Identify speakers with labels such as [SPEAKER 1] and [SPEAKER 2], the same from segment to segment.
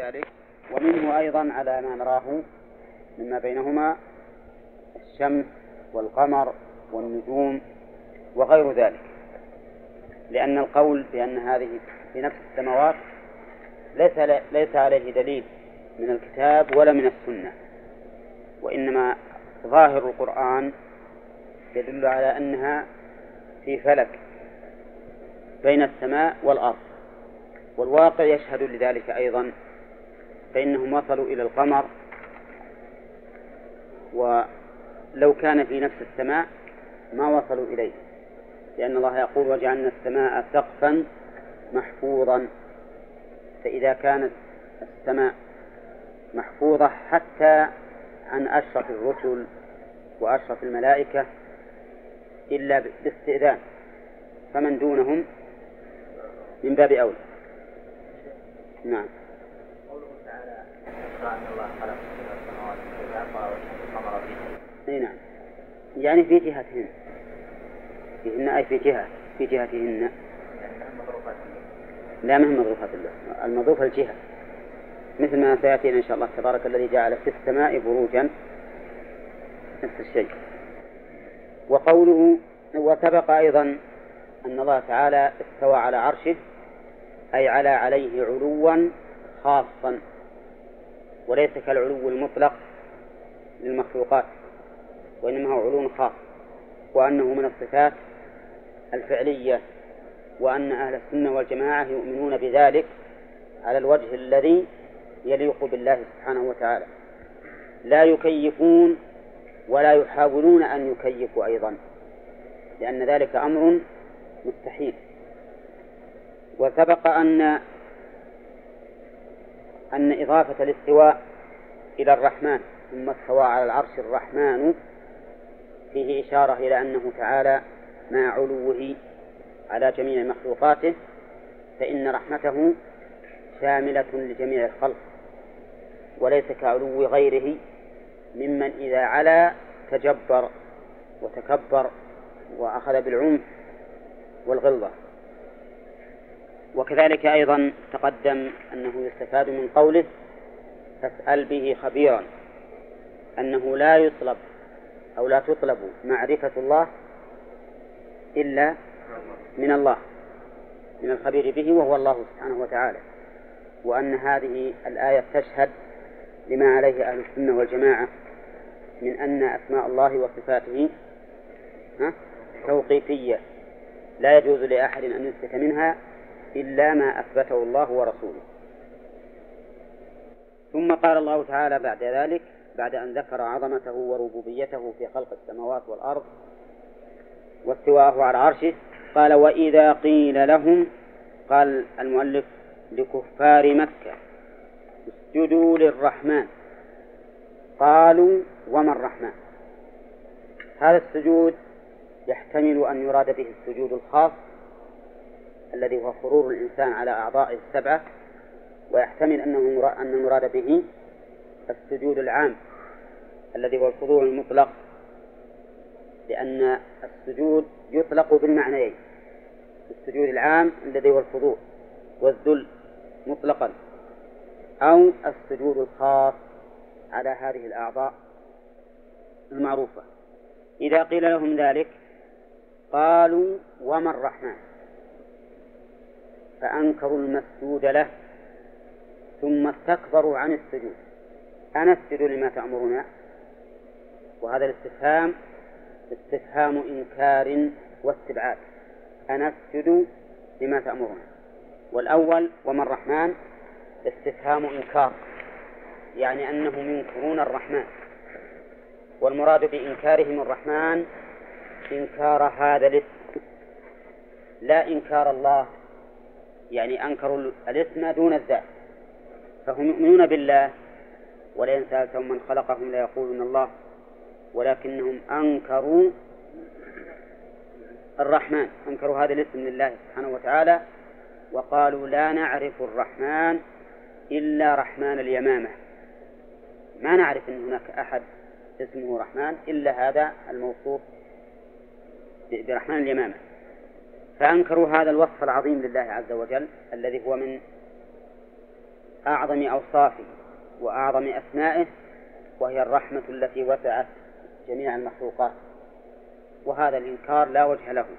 [SPEAKER 1] ذلك. ومنه أيضا على ما نراه مما بينهما الشمس والقمر والنجوم وغير ذلك، لأن القول بأن هذه في نفس السماوات ليس عليه دليل من الكتاب ولا من السنة، وإنما ظاهر القرآن يدل على أنها في فلك بين السماء والأرض، والواقع يشهد لذلك أيضا، فإنهم وصلوا إلى القمر، ولو كان في نفس السماء ما وصلوا إليه، لأن الله يقول وجعلنا السماء سقفا محفوظا. فإذا كانت السماء محفوظة حتى عن أشرف الرسل وأشرف الملائكة إلا باستئذان، فمن دونهم من باب أولى. نعم.
[SPEAKER 2] قوله تعالى أن الله خلق السماوات والأرض والقمر فيه.
[SPEAKER 1] نعم، يعني في جهتهن، فيهن أي في جهتهن. لا، ما هي مظروفات الله، المظروف الجهة، مثل ما سيأتينا إن شاء الله تبارك الذي جعل في السماء بروجا، نفس الشيء. وقوله وسبق أيضا أن الله تعالى استوى على عرشه، أي عليه علوا خاصا، وليس كالعلو المطلق للمخلوقات، وإنما هو علو خاص، وأنه من الصفات الفعلية، وأن أهل السنة والجماعة يؤمنون بذلك على الوجه الذي يليق بالله سبحانه وتعالى، لا يكيفون ولا يحاولون أن يكيفوا أيضا، لأن ذلك أمر مستحيل. وسبق أن إضافة الاستواء إلى الرحمن ثم استوى على العرش الرحمن فيه إشارة إلى أنه تعالى مع علوه على جميع مخلوقاته، فإن رحمته شاملة لجميع الخلق، وليس كعلو غيره ممن إذا علا تجبر وتكبر وأخذ بالعنف والغلظة. وكذلك أيضا تقدم أنه يستفاد من قوله فاسأل به خبيرا، أنه لا يطلب أو لا تطلب معرفة الله إلا من الله، من الخبير به وهو الله سبحانه وتعالى، وأن هذه الآية تشهد لما عليه أهل السنة والجماعة من أن أسماء الله وصفاته توقيفية، لا يجوز لأحد أن يثبت منها إلا ما أثبته الله ورسوله. ثم قال الله تعالى بعد ذلك، بعد أن ذكر عظمته وربوبيته في خلق السماوات والأرض واستواءه على عرشه، قال وإذا قيل لهم، قال المؤلف لكفار مكة اسجدوا للرحمن قالوا وما الرحمن. هذا السجود يحتمل أن يراد به السجود الخاص الذي هو خرور الإنسان على أعضائه السبعة، ويحتمل أن المراد به السجود العام الذي هو الخضوع المطلق، لأن السجود يطلق بالمعنيين، السجود العام الذي هو الخضوع والذل مطلقا، أو السجود الخاص على هذه الأعضاء المعروفة. إذا قيل لهم ذلك قالوا وما الرحمن، فأنكروا المسجود له ثم استكبروا عن السجود، أنسجد لما تأمرنا؟ وهذا الاستفهام استفهام إنكار واستبعاد، أنسجد لما تأمرنا. والأول وما الرحمن استفهام إنكار، يعني أنهم ينكرون الرحمن، والمراد بإنكارهم الرحمن إنكار هذا الاسم لا إنكار الله، يعني أنكروا الاسم دون الذات، فهم يؤمنون بالله ولئن سألتهم من خلقهم ليقولون الله، ولكنهم أنكروا الرحمن، أنكروا هذا الاسم لله سبحانه وتعالى، وقالوا لا نعرف الرحمن إلا رحمن اليمامة، ما نعرف أن هناك أحد اسمه رحمن إلا هذا الموصوف برحمن اليمامة. فأنكروا هذا الوصف العظيم لله عز وجل الذي هو من أعظم أوصافه وأعظم أسمائه، وهي الرحمة التي وسعت جميع المخلوقات. وهذا الإنكار لا وجه له،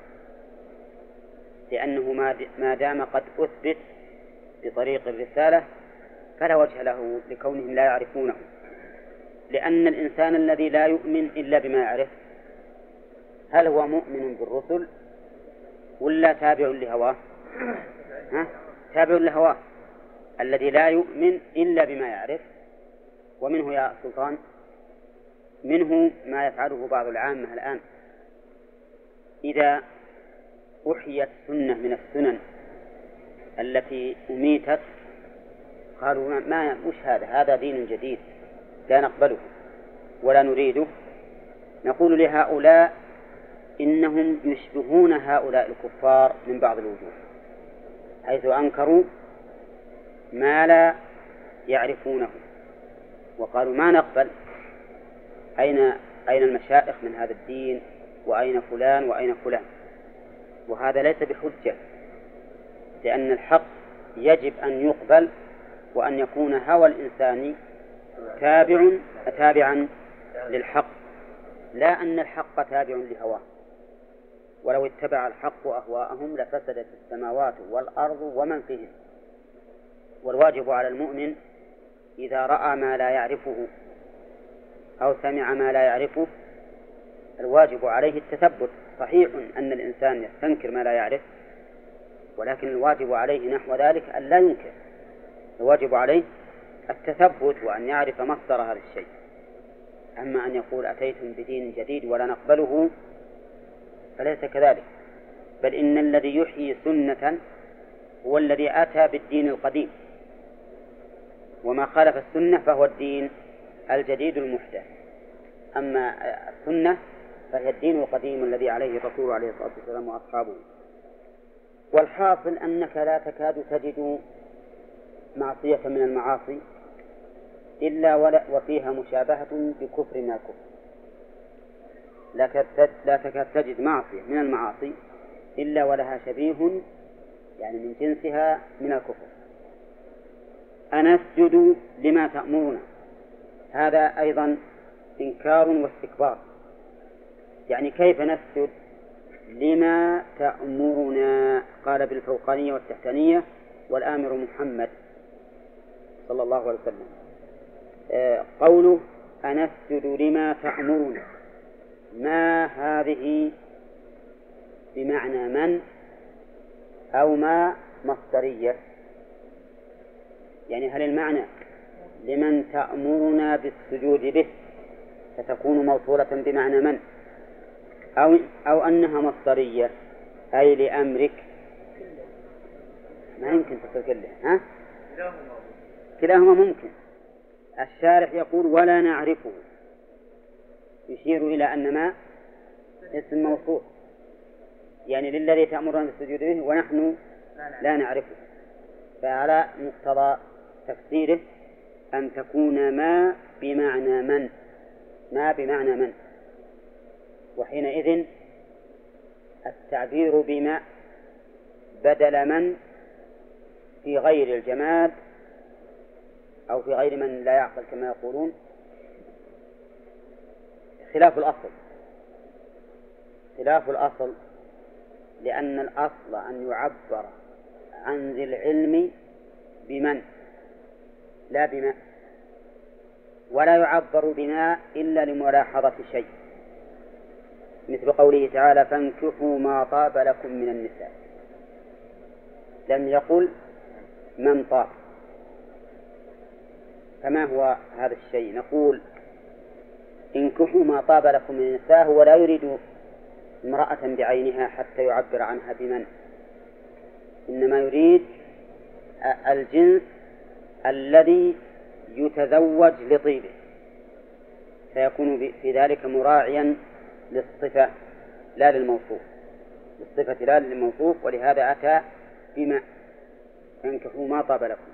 [SPEAKER 1] لأنه ما دام قد أثبت بطريق الرسالة فلا وجه له لكونهم لا يعرفونه، لأن الإنسان الذي لا يؤمن إلا بما يعرف هل هو مؤمن بالرسل ولا تابع لهواه؟ تابع لهواه. الذي لا يؤمن إلا بما يعرف، ومنه يا سلطان منه ما يفعله بعض العامة الآن، إذا أحيت سنة من السنن التي أميتت قالوا ما مش هذا دين جديد لا نقبله ولا نريده. نقول لهؤلاء إنهم يشبهون هؤلاء الكفار من بعض الوجوه، حيث أنكروا ما لا يعرفونه وقالوا ما نقبل، أين المشائخ من هذا الدين، وأين فلان وأين فلان. وهذا ليس بحجة، لأن الحق يجب أن يقبل وأن يكون هوى الإنسان تابعا للحق، لا أن الحق تابع لهواه. ولو اتبع الحق أهواءهم لفسدت السماوات والأرض ومن فيهن. والواجب على المؤمن إذا رأى ما لا يعرفه أو سمع ما لا يعرفه الواجب عليه التثبت. صحيح أن الإنسان يستنكر ما لا يعرف، ولكن الواجب عليه نحو ذلك أن لا ينكر. الواجب عليه التثبت وأن يعرف مصدر هذا الشيء. أما أن يقول أتيتم بدين جديد ولا نقبله فليس كذلك، بل إن الذي يحيي سنة هو الذي أتى بالدين القديم، وما خالف السنة فهو الدين الجديد المحدث. أما السنة فهي الدين القديم الذي عليه الرسول عليه الصلاة والسلام وأصحابه. والحاصل أنك لا تكاد تجد معصية من المعاصي إلا وفيها مشابهة بكفر من الكفر. لا تكاد تجد معصية من المعاصي إلا ولها شبيه يعني من جنسها من الكفر. أنسجد لما تأمرنا، هذا أيضا إنكار واستكبار. يعني كيف نسجد لما تأمرنا؟ قال بالفوقانية والتحتانية، والآمر محمد صلى الله عليه وسلم. قوله أنسجد لما تأمرنا، ما هذه بمعنى من أو ما مصدرية؟ يعني هل المعنى لمن تأمرنا بالسجود به فتكون موصولة بمعنى من، أو أنها مصدرية أي لأمرك؟ ما يمكن تصل كله. كلاهما ممكن. الشارح يقول ولا نعرفه، يشير إلى أن ما اسم موصول، يعني للذي تأمرنا بالسجود به ونحن لا نعرفه. فعلى مقتضى تفسيره أن تكون ما بمعنى من، ما بمعنى من، وحينئذ التعبير بما بدل من في غير الجماد أو في غير من لا يعقل كما يقولون خلاف الأصل، لأن الأصل أن يعبر عن ذي العلم بمن لا بما، ولا يعبر بما إلا لملاحظة شيء، مثل قوله تعالى فانكحوا ما طاب لكم من النساء، لم يقل من طاب. فما هو هذا الشيء؟ نقول انكحوا ما طاب لكم من النساء، هو لا يريد امرأة بعينها حتى يعبر عنها بمن، إنما يريد الجنس الذي يتزوج لطيبه، فيكون في ذلك مراعيا للصفة لا للموصوف، للصفة لا للموصوف، ولهذا أتى بما فانكحوا ما طاب لكم.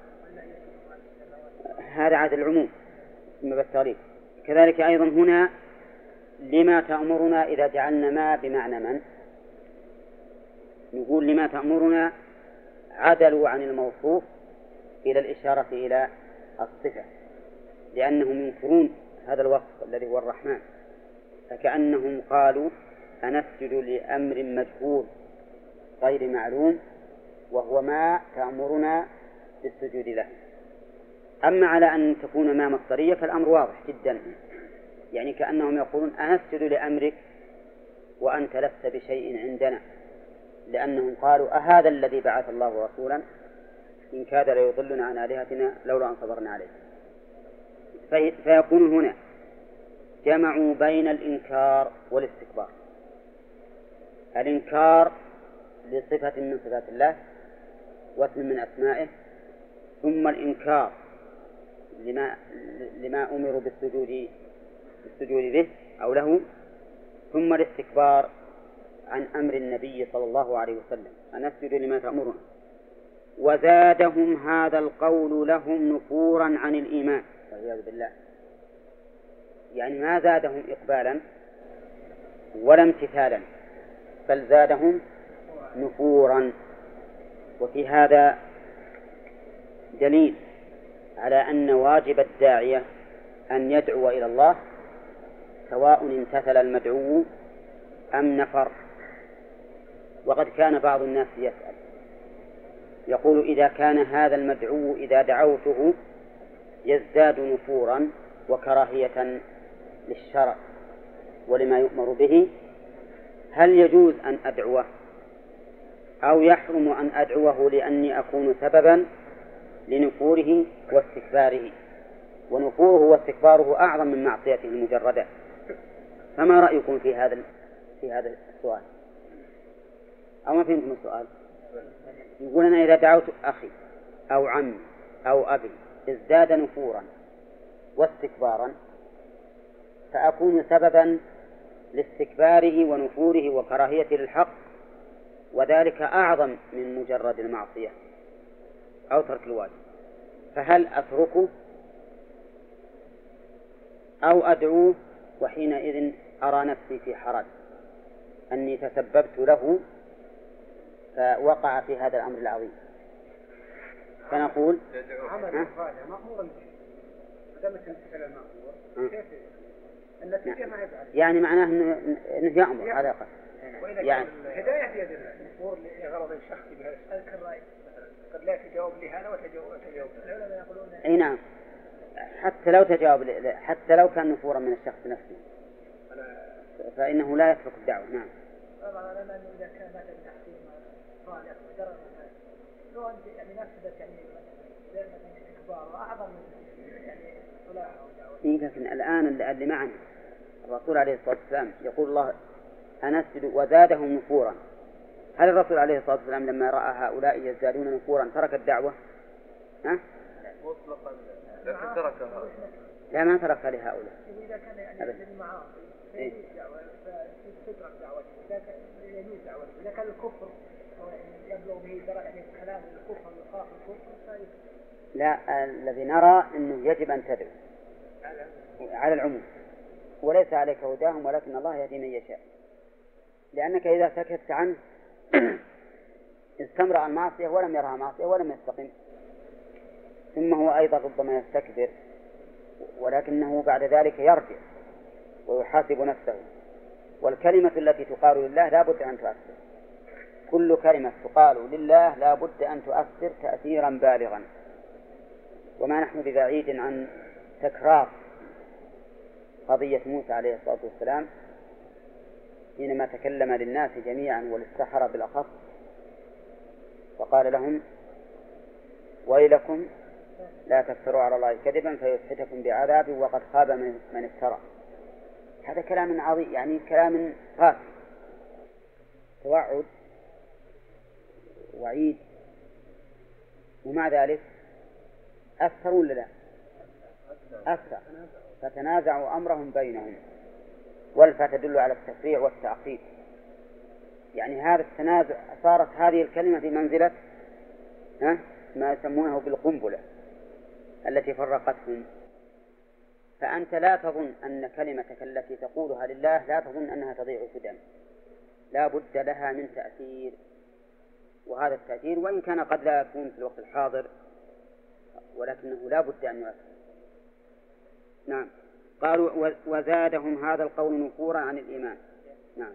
[SPEAKER 1] هذا عاد العموم ثم بالتغليب. كذلك أيضا هنا لما تأمرنا إذا جعلنا ما بمعنى من، نقول لما تأمرنا عدلوا عن الموصوف إلى الإشارة إلى الصفة، لأنهم ينكرون هذا الوصف الذي هو الرحمن، فكأنهم قالوا أنسجد لأمر مجهول غير معلوم وهو ما تأمرنا بالسجود له. أما على أن تكون ما مصدرية فالأمر واضح جدا، يعني كأنهم يقولون أنسجد لأمرك وأنت لست بشيء عندنا، لأنهم قالوا أهذا الذي بعث الله رسولا إن كاد ليضلنا عن آلهتنا لولا أن صبرنا عليه. فيكون هنا جمعوا بين الإنكار والاستكبار، الإنكار لصفة من صفات الله واسم من أسمائه، ثم الإنكار لما أمروا بالسجود به أو له، ثم الاستكبار عن أمر النبي صلى الله عليه وسلم أن نسجد لما تأمرنا. وزادهم هذا القول لهم نفورا عن الإيمان والعياذ بالله، يعني ما زادهم إقبالا ولا امتثالا، بل زادهم نفورا. وفي هذا دليل على أن واجب الداعية أن يدعو إلى الله سواء امتثل المدعو أم نفر. وقد كان بعض الناس يسأل يقول إذا كان هذا المدعو إذا دعوته يزداد نفورا وكراهية للشرع ولما يؤمر به، هل يجوز أن أدعوه أو يحرم أن أدعوه لأني أكون سببا لنفوره واستكباره؟ ونفوره واستكباره أعظم من معصيته المجردة. فما رأيكم في هذا السؤال؟ أو ما فهمتم السؤال؟ يقول أنا إذا دعوت أخي أو عمي أو أبي ازداد نفورا واستكبارا فأكون سببا لاستكباره ونفوره وكراهيته للحق، وذلك أعظم من مجرد المعصية أو ترك الواجب، فهل أتركه أو أدعوه وحينئذ أرى نفسي في حرج أني تسببت له فوقع في هذا الأمر العظيم؟ فنقول يعني معناه أنه يأمر على الأقل، يعني
[SPEAKER 3] الهداية في يد الله، الأمور لغرض شخصي بهذا الرأي قد لا يتجاوب لهذا وتجاوب العلماء يقولون
[SPEAKER 1] أي نعم، حتى لو كان نفورا من الشخص نفسه فإنه لا يترك الدعوة. نعم.
[SPEAKER 2] طبعا على أنه إذا كان مثلا تحكيم صالح وجرى لو أنت يعني نفسك يعني إخبار أعظم من يعني صلاح أو دعوة.
[SPEAKER 1] لكن الآن اللي معنا الرسول عليه الصلاة والسلام يقول الله أنسجد وزادهم نفورا، هل الرسول عليه الصلاة والسلام لما رأى هؤلاء يزدادون نفورا ترك الدعوة؟
[SPEAKER 3] مطلقا لكن تركها.
[SPEAKER 1] لا ما تركها لهؤلاء.
[SPEAKER 2] إذا كان يعني للمعاصي فيجوز دعوة فتترك دعوته، إذا كان يجوز دعوته، إذا كان الكفر يبلغ به يعني كلام الكفر وخاف الكفر
[SPEAKER 1] لا، الذي نرى أنه يجب أن تدعو على العموم وليس عليك هداهم ولكن الله يهدي من يشاء، لأنك إذا سكت عنه استمر المعصية ولم يرها معصية ولم يستقم، ثم هو أيضا ربما يستكبر ولكنه بعد ذلك يرجع ويحاسب نفسه. والكلمة التي تقال لله لا بد أن تؤثر، كل كلمة تقال لله لا بد أن تؤثر تأثيرا بالغا، وما نحن ببعيد عن تكرار قضية موسى عليه الصلاة والسلام حينما تكلم للناس جميعا وللسحرة بالأخص فقال لهم ويلكم لا تفتروا على الله كذبا فيسحتكم بعذاب وقد خاب من افترى. هذا كلام عظيم، يعني كلام قاسي، توعد وعيد، ومع ذلك أثروا ولا لا؟ أثر، فتنازعوا أمرهم بينهم، والفا تدل على التفريع والتعقيد، يعني هذا التنازع صارت هذه الكلمة في منزلة ما يسمونه بالقنبلة التي فرقتهم. فأنت لا تظن أن كلمتك التي تقولها لله لا تظن أنها تضيع سدى، لا بد لها من تأثير، وهذا التأثير وإن كان قد لا يكون في الوقت الحاضر ولكنه لا بد أن يؤثر. نعم. قالوا وزادهم هذا القول نفورا عن الإيمان. نعم.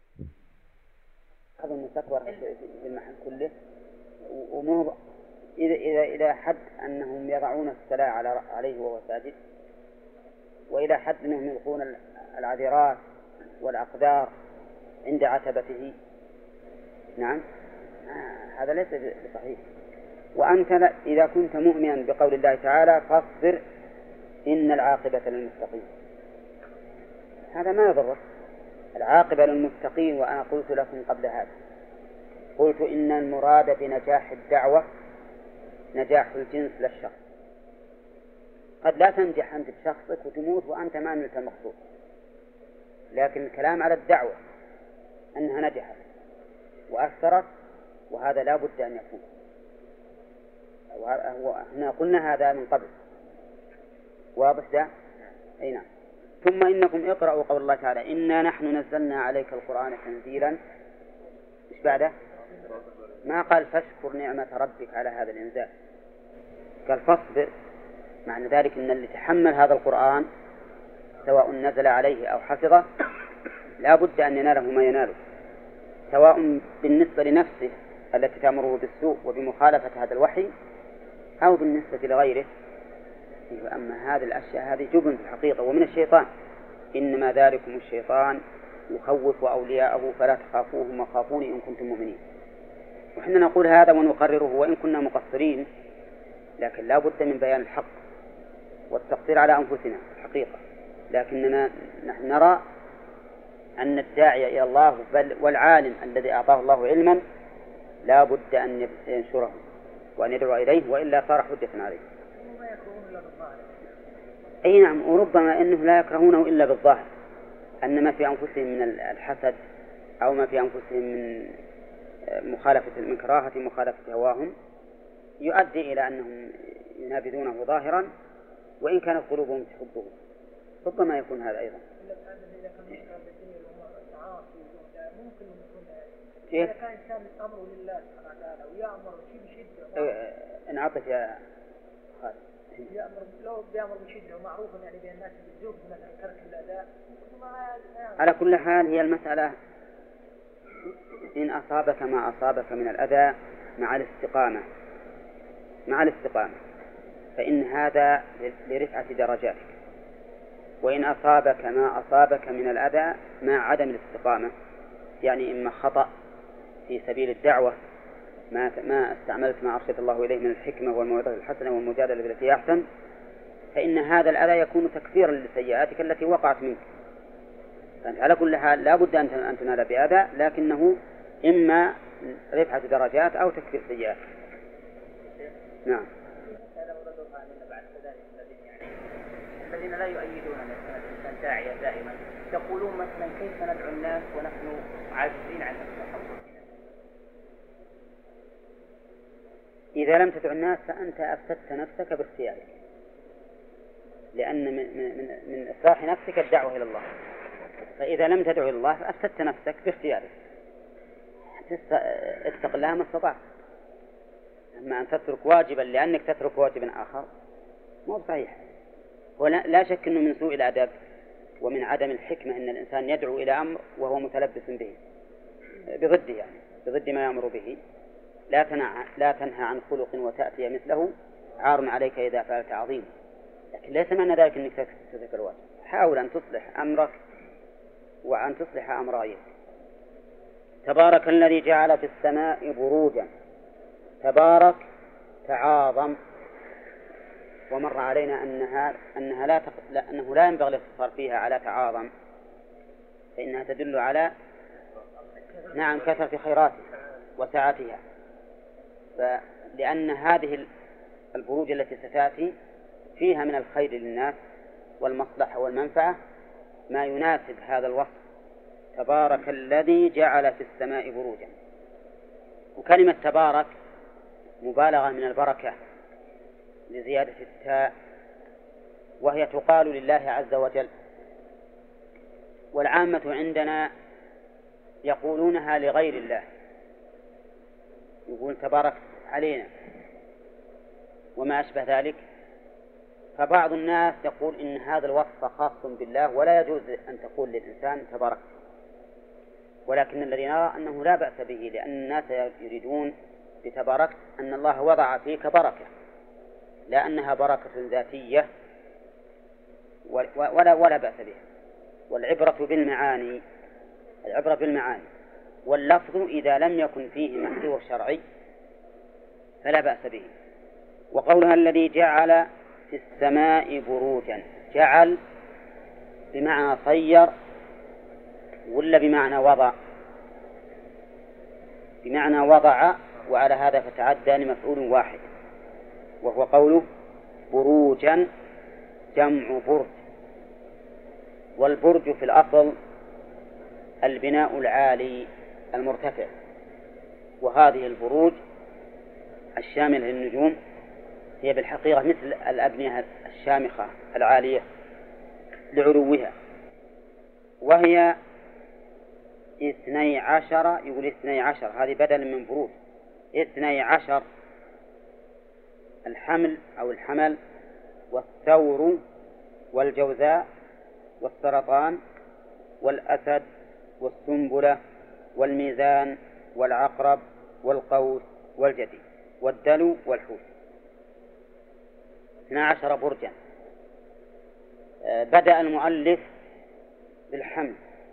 [SPEAKER 1] هذا المستكبر في المحل كله، ومو إلى حد أنهم يضعون السلاء عليه وهو ساجد، وإلى حد أنهم يلقون العذرات والأقدار عند عتبته. نعم. هذا ليس بصحيح. وأنت إذا كنت مؤمنا بقول الله تعالى فاصبر إن العاقبة للمتقين، هذا ما يضره، العاقبة للمتقين. وأنا قلت لكم قبل هذا، قلت إن المراد بنجاح الدعوة نجاح الجنس للشخص. قد لا تنجح أنت بشخصك وتموت وأنت ما نلت المقصود، لكن الكلام على الدعوة أنها نجحت وأثرت، وهذا لا بد أن يكون. وإحنا قلنا هذا من قبل، واضح ده؟ أي نعم. ثم إنكم اقرأوا قول الله تعالى إنا نحن نزلنا عليك القرآن تنزيلا. إيش بعده؟ ما قال فاشكر نعمة ربك على هذا الإنزال، قال فاصبر. معنى ذلك أن اللي تحمل هذا القرآن سواء نزل عليه أو حفظه لا بد أن يناله ما يناله، سواء بالنسبة لنفسه التي تأمره بالسوء وبمخالفة هذا الوحي، أو بالنسبة لغيره. أما هذه الأشياء هذه جبن في الحقيقة ومن الشيطان. إنما ذلكم الشيطان يخوف أولياءه فلا تخافوهم وخافوني إن كنتم مؤمنين. وإحنا نقول هذا ونقرره وإن كنا مقصرين، لكن لا بد من بيان الحق والتقصير على أنفسنا الحقيقة. لكننا نحن نرى أن الداعي إلى الله والعالم الذي أعطاه الله علما لا بد أن ينشره وأن يدعو إليه، وإلا صار حجة عليه. أي نعم. وربما أنه لا يكرهونه إلا بالظاهر، أن ما في أنفسهم من الحسد أو ما في أنفسهم من كراهة مخالفة هواهم يؤدي إلى أنهم ينابذونه ظاهرا وإن كانت قلوبهم تحبه. ربما يكون هذا أيضا.
[SPEAKER 2] إذا كان إنسان أمره لله سبحانه وتعالى ويأمر شيء بشدة
[SPEAKER 1] انعطف يا خالد.
[SPEAKER 2] لو بيأمر بشدة ومعروف يعني بين الناس بالزوج مثلا ترك الأداء.
[SPEAKER 1] على كل حال هي المسألة إن أصابك ما أصابك من الأذى مع الاستقامة فإن هذا لرفعة درجاتك، وإن أصابك ما أصابك من الأذى مع عدم الاستقامة، يعني إما خطأ في سبيل الدعوة ما استعملت ما أرشد الله إليه من الحكمة والموعظة الحسنة والمجادلة بالتي أحسن، فإن هذا الأذى يكون تكفيرا لسيئاتك التي وقعت منك. على كل حال لا بد أن تنال بأذى، لكنه إما رفعة درجات أو تكفير سيئات. نعم.
[SPEAKER 4] الذين لا يؤيدون الإنسان داعية دائما يقولون مثلا كيف ندعو الناس ونحن عاجزين عن التحول.
[SPEAKER 1] إذا لم تدعو الناس فأنت أفسدت نفسك باختيارك، لأن من إصلاح نفسك الدعوة إلى الله. فإذا لم تدعو إلى الله فأفسدت نفسك باختيارك. اتق الله ما استطعت. أما أن تترك واجبا لأنك تترك واجبا آخر مو صحيح. ولا شك أنه من سوء الأدب ومن عدم الحكمة أن الإنسان يدعو إلى أمر وهو متلبس به بضده، يعني بضد ما يأمر به. لا تنهى عن خلق وتأتي مثله عار عليك إذا فعلت عظيم. لكن ليس معنى ذلك أنك تترك الواجب. حاول أن تصلح أمرك وأن تصلح أمر غيرك. تبارك الذي جعل في السماء بروجا. تبارك تعاظم، ومر علينا أنه لا ينبغي الاقتصار فيها على تعاظم، فإنها تدل على كثرة خيراتها وسعتها. لأن هذه البروج التي ستأتي فيها من الخير للناس والمصلحة والمنفعة ما يناسب هذا الوصف. تبارك الذي جعل في السماء بروجا. وكلمة تبارك مبالغة من البركة لزيادة التاء، وهي تقال لله عز وجل. والعامة عندنا يقولونها لغير الله، يقول تبارك علينا، وما أشبه ذلك. فبعض الناس يقول إن هذا الوصف خاص بالله ولا يجوز أن تقول للإنسان تبارك، ولكن الذي نرى أنه لا بأس به، لأن الناس يريدون بتبارك أن الله وضع فيك بركة، لا أنها بركة ذاتية ولا بأس بها. والعبرة بالمعاني، العبرة بالمعاني، واللفظ إذا لم يكن فيه محذور شرعي فلا بأس به. وقولها الذي جعل في السماء بروجا، جعل بمعنى صير ولا بمعنى وضع؟ بمعنى وضع، وعلى هذا فتعدى لمفعول واحد، وهو قوله بروجا جمع برج. والبرج في الأصل البناء العالي المرتفع، وهذه البروج الشاملة للنجوم هي بالحقيقة مثل الأبنية الشامخة العالية لعلوها، وهي 12، يقول 12، هذه بدل من بروج. 12 الحمل أو الحمل والثور والجوزاء والسرطان والأسد والسنبلة والميزان والعقرب والقوس والجدي والدلو والحوت. 12 برجا. بدأ المؤلف بالحمل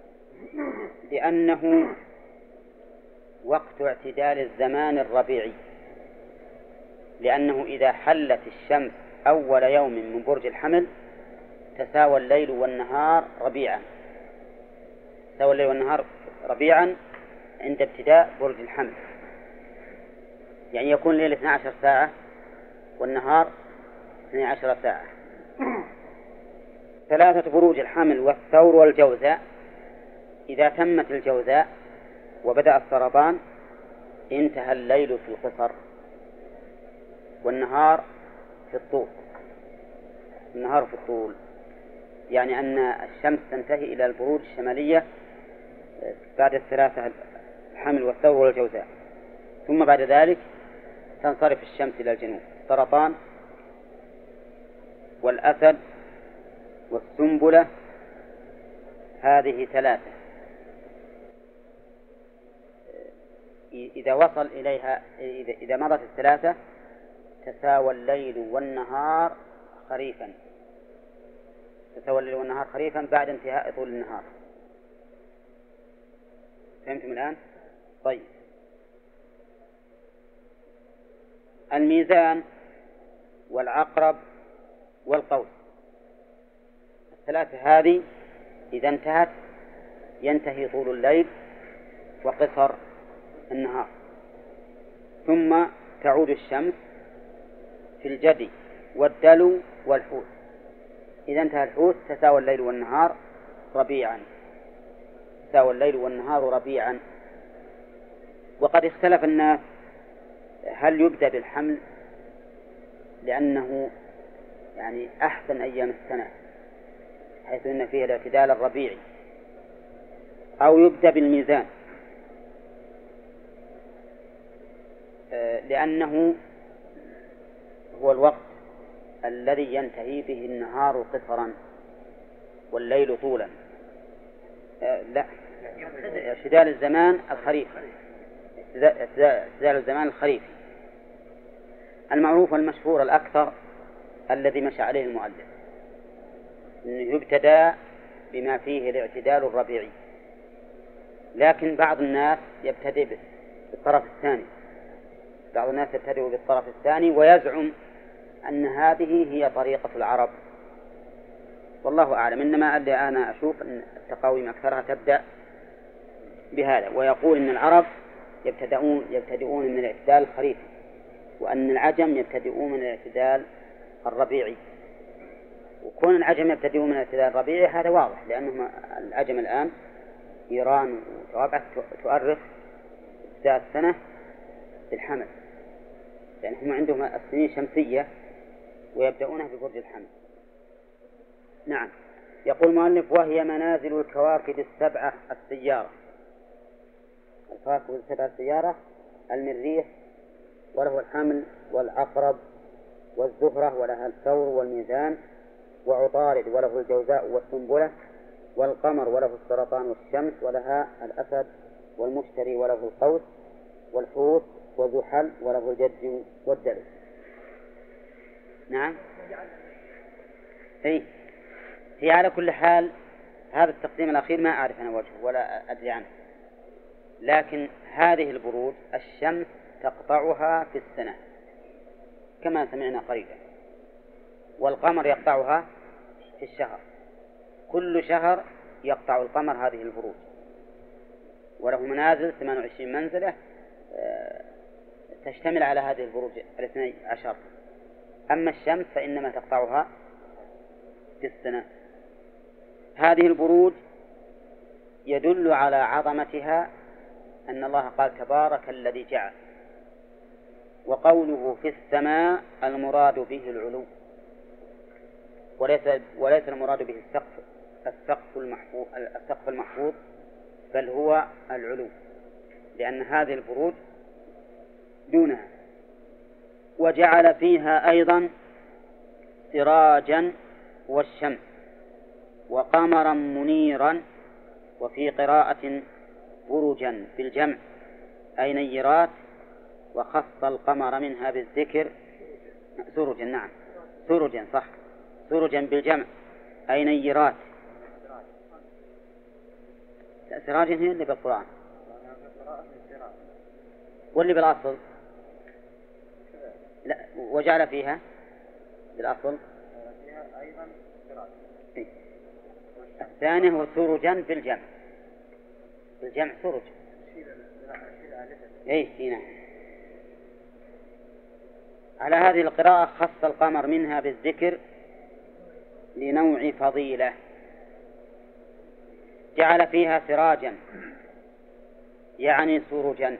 [SPEAKER 1] لأنه وقت اعتدال الزمان الربيعي، لأنه إذا حلت الشمس أول يوم من برج الحمل تساوى الليل والنهار ربيعا، تساوى الليل والنهار ربيعا عند ابتداء برج الحمل، يعني يكون الليل 12 ساعة والنهار 12 ساعة. 3 بروج الحمل والثور والجوزاء، إذا تمت الجوزاء وبدأ السرطان انتهى الليل في القصر والنهار في الطول. النهار في الطول يعني أن الشمس تنتهي إلى البروج الشمالية بعد 3 الحمل والثور والجوزاء، ثم بعد ذلك تنصرف الشمس إلى الجنوب. السرطان والأسد والسنبلة هذه 3 إذا وصل إليها، إذا مضت 3 تساوى الليل والنهار خريفا، تساوى الليل والنهار خريفا بعد انتهاء طول النهار. فهمتم الآن؟ طيب. الميزان والعقرب والقوس، 3 هذه إذا انتهت ينتهي طول الليل وقصر النهار، ثم تعود الشمس في الجدي والدلو والحوت. إذا انتهى الحوت تساوى الليل والنهار ربيعا، تساوى الليل والنهار ربيعا. وقد اختلف الناس هل يبدأ بالحمل لأنه يعني أحسن أيام السنة حيث أن فيه الاعتدال الربيعي، أو يبدأ بالميزان لأنه هو الوقت الذي ينتهي به النهار قصرا والليل طولا. لا، اعتدال الزمان الخريف، اعتدال الزمان الخريفي. المعروف والمشهور الأكثر الذي مشى عليه المؤلف أنه يبتدى بما فيه الاعتدال الربيعي، لكن بعض الناس يبتدئ بالطرف الثاني، بعض الناس يبتدئ بالطرف الثاني ويزعم أن هذه هي طريقة العرب، والله أعلم. إنما اللي أنا أشوف أن التقاويم أكثرها تبدأ بهذا، ويقول إن العرب يبتدئون من الاعتدال الخريفي، وأن العجم يبتدئون من الاعتدال الربيعي. وكون العجم يبتدئون من الاعتدال الربيعي هذا واضح، لأنهم العجم الآن إيران وتوابع تؤرخ ابتداء السنة بالحمل، يعني هم عندهم السنين شمسية ويبدأونها ببرج الحمل. نعم. يقول المؤلف وهي منازل الكواكب 7 السيارة. الكواكب 7 السيارة المريخ وله الحمل والعقرب والزهرة ولها الثور والميزان، وعطارد وله الجوزاء والسنبلة، والقمر وله السرطان، والشمس ولها الأسد والمشتري وله القوس، والحوت وزحل وله الجد والدلو. نعم. هي على كل حال هذا التقسيم الأخير ما أعرف أنا وجهه ولا أدري عنه، لكن هذه البروج الشمس تقطعها في السنة كما سمعنا قريبا، والقمر يقطعها في الشهر، كل شهر يقطع القمر هذه البروج، وله منازل 28 منزلة تشتمل على هذه البروج 12. أما الشمس فإنما تقطعها في السنة. هذه البروج يدل على عظمتها أن الله قال تبارك الذي جعل، وقوله في السماء المراد به العلو، وليس المراد به السقف المحفوظ، بل هو العلو، لأن هذه البروج دونها. وجعل فيها أيضا سراجا والشمس وقمرا منيرا، وفي قراءة برجا بالجمع أي نيرات، وخص القمر منها بالذكر سرجا. نعم سرجا صح، سرجا بالجمع أي نيرات. سراجا هي اللي بالقرآن واللي بالأصل لا، وجعل فيها بالأصل
[SPEAKER 4] أيضا سراج.
[SPEAKER 1] الثاني هو سرجا بالجمع، بالجمع سرج. نعم. على هذه القراءة خص القمر منها بالذكر لنوع فضيلة. جعل فيها سراجا يعني سرجا،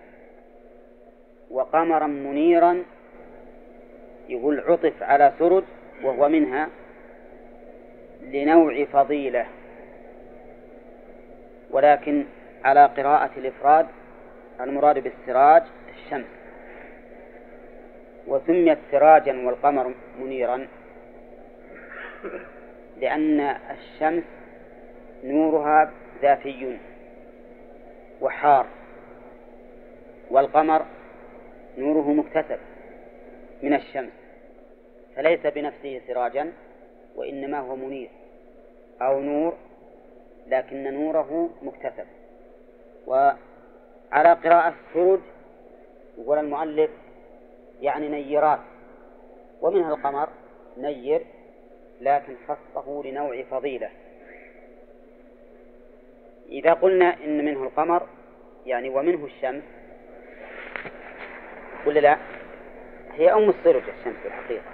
[SPEAKER 1] وقمرا منيرا يقول عطف على سرج وهو منها لنوع فضيلة، ولكن على قراءة الإفراد المراد بالسراج الشمس. وسميت سراجا والقمر منيرا لأن الشمس نورها ذاتي وحار، والقمر نوره مكتسب من الشمس، فليس بنفسه سراجا وإنما هو منير أو نور، لكن نوره مكتسب. وعلى قراءة سرج يقول المؤلف يعني نيرات، ومنها القمر نير لكن خصه لنوع فضيلة. إذا قلنا إن منه القمر يعني ومنه الشمس ولا لا؟ هي أم السرج الشمس في الحقيقة.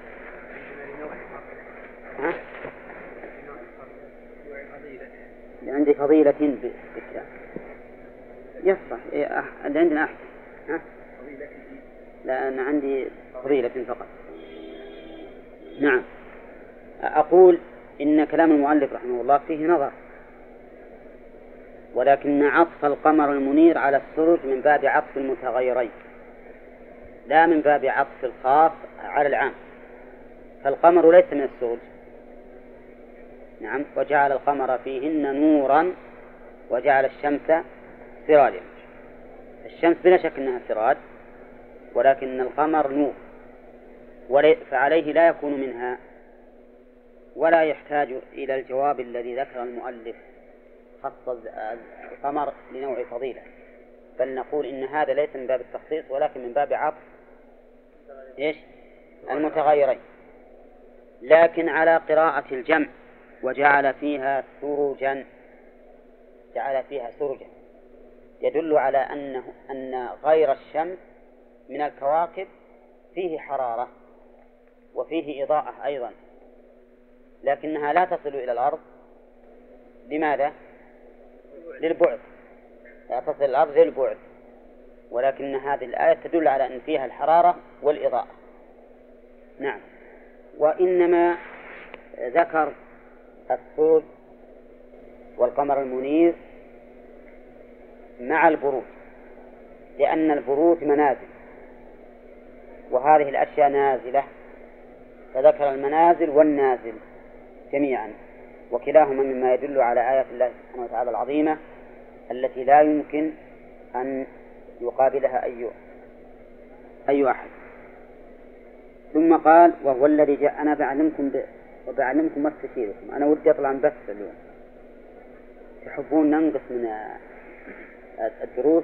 [SPEAKER 1] عندي فضيلة بالكتاب يصح اللي عندنا أحسن. لا أنا عندي فضيلة فقط. نعم. أقول إن كلام المؤلف رحمه الله فيه نظر، ولكن عطف القمر المنير على السرج من باب عطف المتغيرين لا من باب عطف الخاص على العام، فالقمر ليس من السرج. نعم. وجعل القمر فيهن نورا وجعل الشمس سراجا. الشمس بلا شك أنها سراج، ولكن القمر نور، فعليه لا يكون منها، ولا يحتاج إلى الجواب الذي ذكر المؤلف خص القمر لنوع فضيلة، بل نقول إن هذا ليس من باب التخصيص ولكن من باب عطف المتغيرين. لكن على قراءة الجمع وجعل فيها سرجا، جعل فيها سرجا يدل على أن غير الشمس من الكواكب فيه حرارة وفيه إضاءة أيضا، لكنها لا تصل إلى الأرض. لماذا؟ للبعد، لا تصل إلى الأرض للبعد، ولكن هذه الآية تدل على أن فيها الحرارة والإضاءة. نعم. وإنما ذكر السرج والقمر المنير مع البروج، لأن البروج منازل، وهذه الأشياء نازلة فذكر المنازل والنازل جميعا، وكلاهما مما يدل على آيات الله سبحانه وتعالى العظيمة التي لا يمكن أن يقابلها أي أحد. ثم قال وهو الذي جاء. أنا بعلمكم واستشيركم. أنا ودي أطلع بس اليوم، تحبون ننقص من الدروس.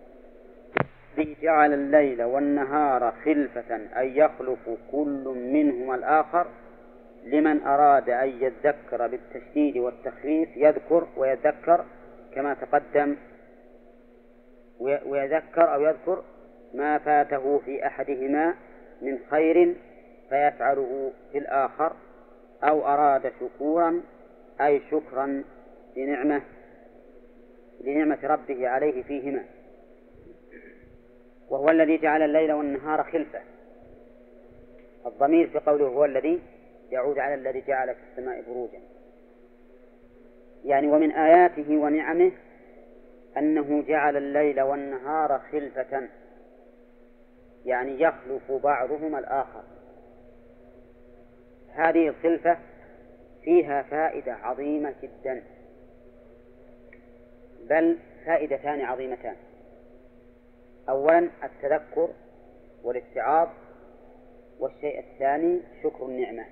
[SPEAKER 1] جعل الليل والنهار خلفة أي يخلق كل منهما الآخر لمن أراد أن يذكر بالتشديد والتخفيف يذكر ويذكر كما تقدم، ويذكر أو يذكر ما فاته في أحدهما من خير فيفعله في الآخر، أو أراد شكورا أي شكرا لنعمة ربه عليه فيهما. وهو الذي جعل الليل والنهار خلفة. الضمير في قوله هو الذي يعود على الذي جعل في السماء بروجا، يعني ومن آياته ونعمه أنه جعل الليل والنهار خلفة، يعني يخلف بعضهما الآخر. هذه الخلفة فيها فائدة عظيمة جدا، بل فائدتان عظيمتان. أولا التذكر والاتعاظ، والشيء الثاني شكر النعمة.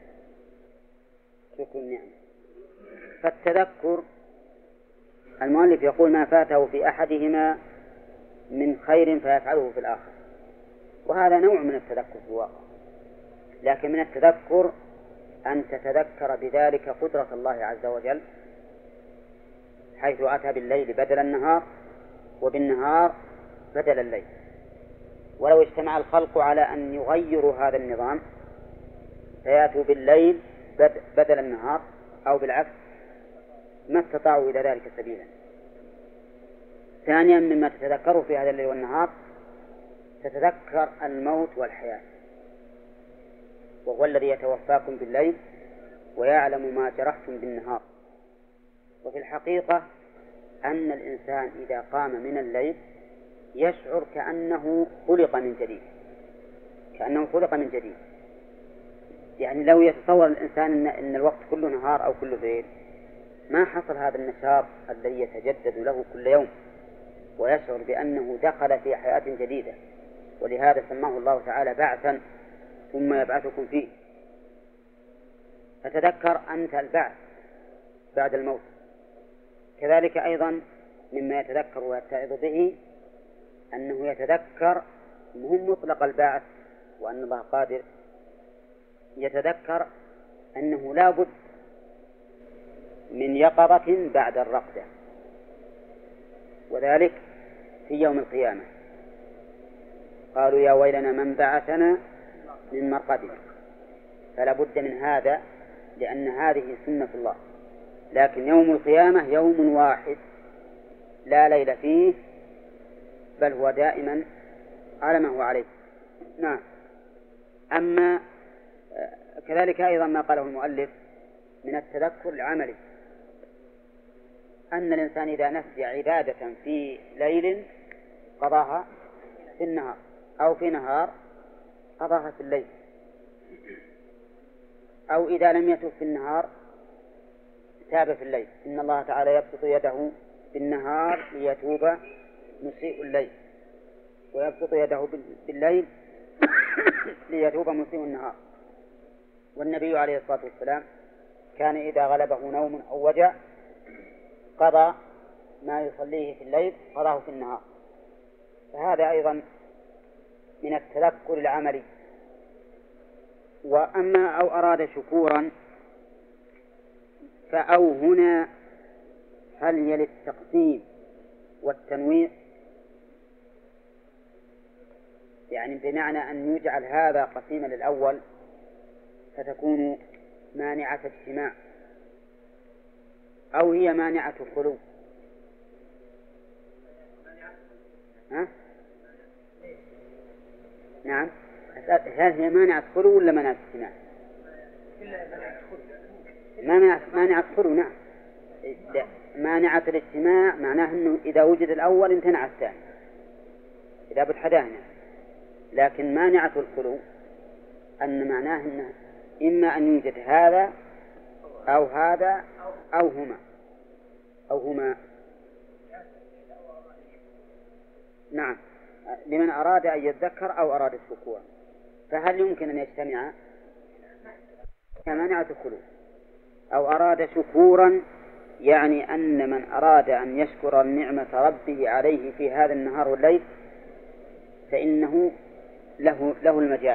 [SPEAKER 1] فالتذكر المؤلف يقول ما فاته في أحدهما من خير فيفعله في الآخر، وهذا نوع من التذكر في الواقع، لكن من التذكر أن تتذكر بذلك قدرة الله عز وجل، حيث أتى بالليل بدل النهار وبالنهار بدل الليل. ولو اجتمع الخلق على أن يغيروا هذا النظام فيأتوا بالليل بدل النهار أو بالعكس ما استطاعوا إلى ذلك سبيلا. ثانيا مما تتذكروا في هذا الليل والنهار تتذكر الموت والحياة، وهو الذي يتوفاكم بالليل ويعلم ما جرحتم بالنهار. وفي الحقيقة أن الإنسان إذا قام من الليل يشعر كأنه خلق من جديد، يعني لو يتصور الإنسان أن الوقت كله نهار أو كله ليل ما حصل هذا النشاط الذي يتجدد له كل يوم، ويشعر بأنه دخل في حياة جديدة. ولهذا سماه الله تعالى بعثا ثم يبعثكم فيه. فتذكر أنت البعث بعد الموت. كذلك أيضا مما يتذكر ويتعظ به أنه يتذكر مهم مطلق البعث وأن الله قادر، يتذكر أنه لا بد من يقظة بعد الرقدة، وذلك في يوم القيامة. قالوا يا ويلنا من بعثنا من مرقدنا، فلا بد من هذا لأن هذه سنة الله. لكن يوم القيامة يوم واحد لا ليل فيه، بل هو دائما على ما هو عليه. نعم. أما كذلك أيضا ما قاله المؤلف من التذكر العملي، أن الإنسان إذا نسي عبادة في ليل قضاها في النهار، أو في نهار قضاها في الليل، أو إذا لم يتب في النهار تاب في الليل. إن الله تعالى يبسط يده في النهار ليتوب مسيء الليل، ويبسط يده بالليل ليتوب مسيء النهار. والنبي عليه الصلاة والسلام كان إذا غلبه نوم أو وجع قضى ما يصليه في الليل قضاه في النهار. فهذا أيضا من التذكر العملي. وأما أو أراد شكورا فأو هنا هل يلي التقسيم والتنويع، يعني بمعنى أن يجعل هذا قسيما للأول فتكون مانعة اجتماع، أو هي مانعة الخلو. نعم. هل هي مانعة خلو ولا مانعة اجتماع؟ مانعة خلو. نعم. مانعة الاجتماع معناه أنه إذا وجد الأول امتنع الثاني إذا بتحداهنا. لكن مانعة الخلو أن معناه أن إما أن يوجد هذا أو هذا أو هما. نعم، لمن أراد أن يذكر أو أراد الشكور. فهل يمكن أن يجتمع؟ كمانعة الخلود. أو أراد شكورا، يعني أن من أراد أن يشكر نعمة ربه عليه في هذا النهار والليل فإنه له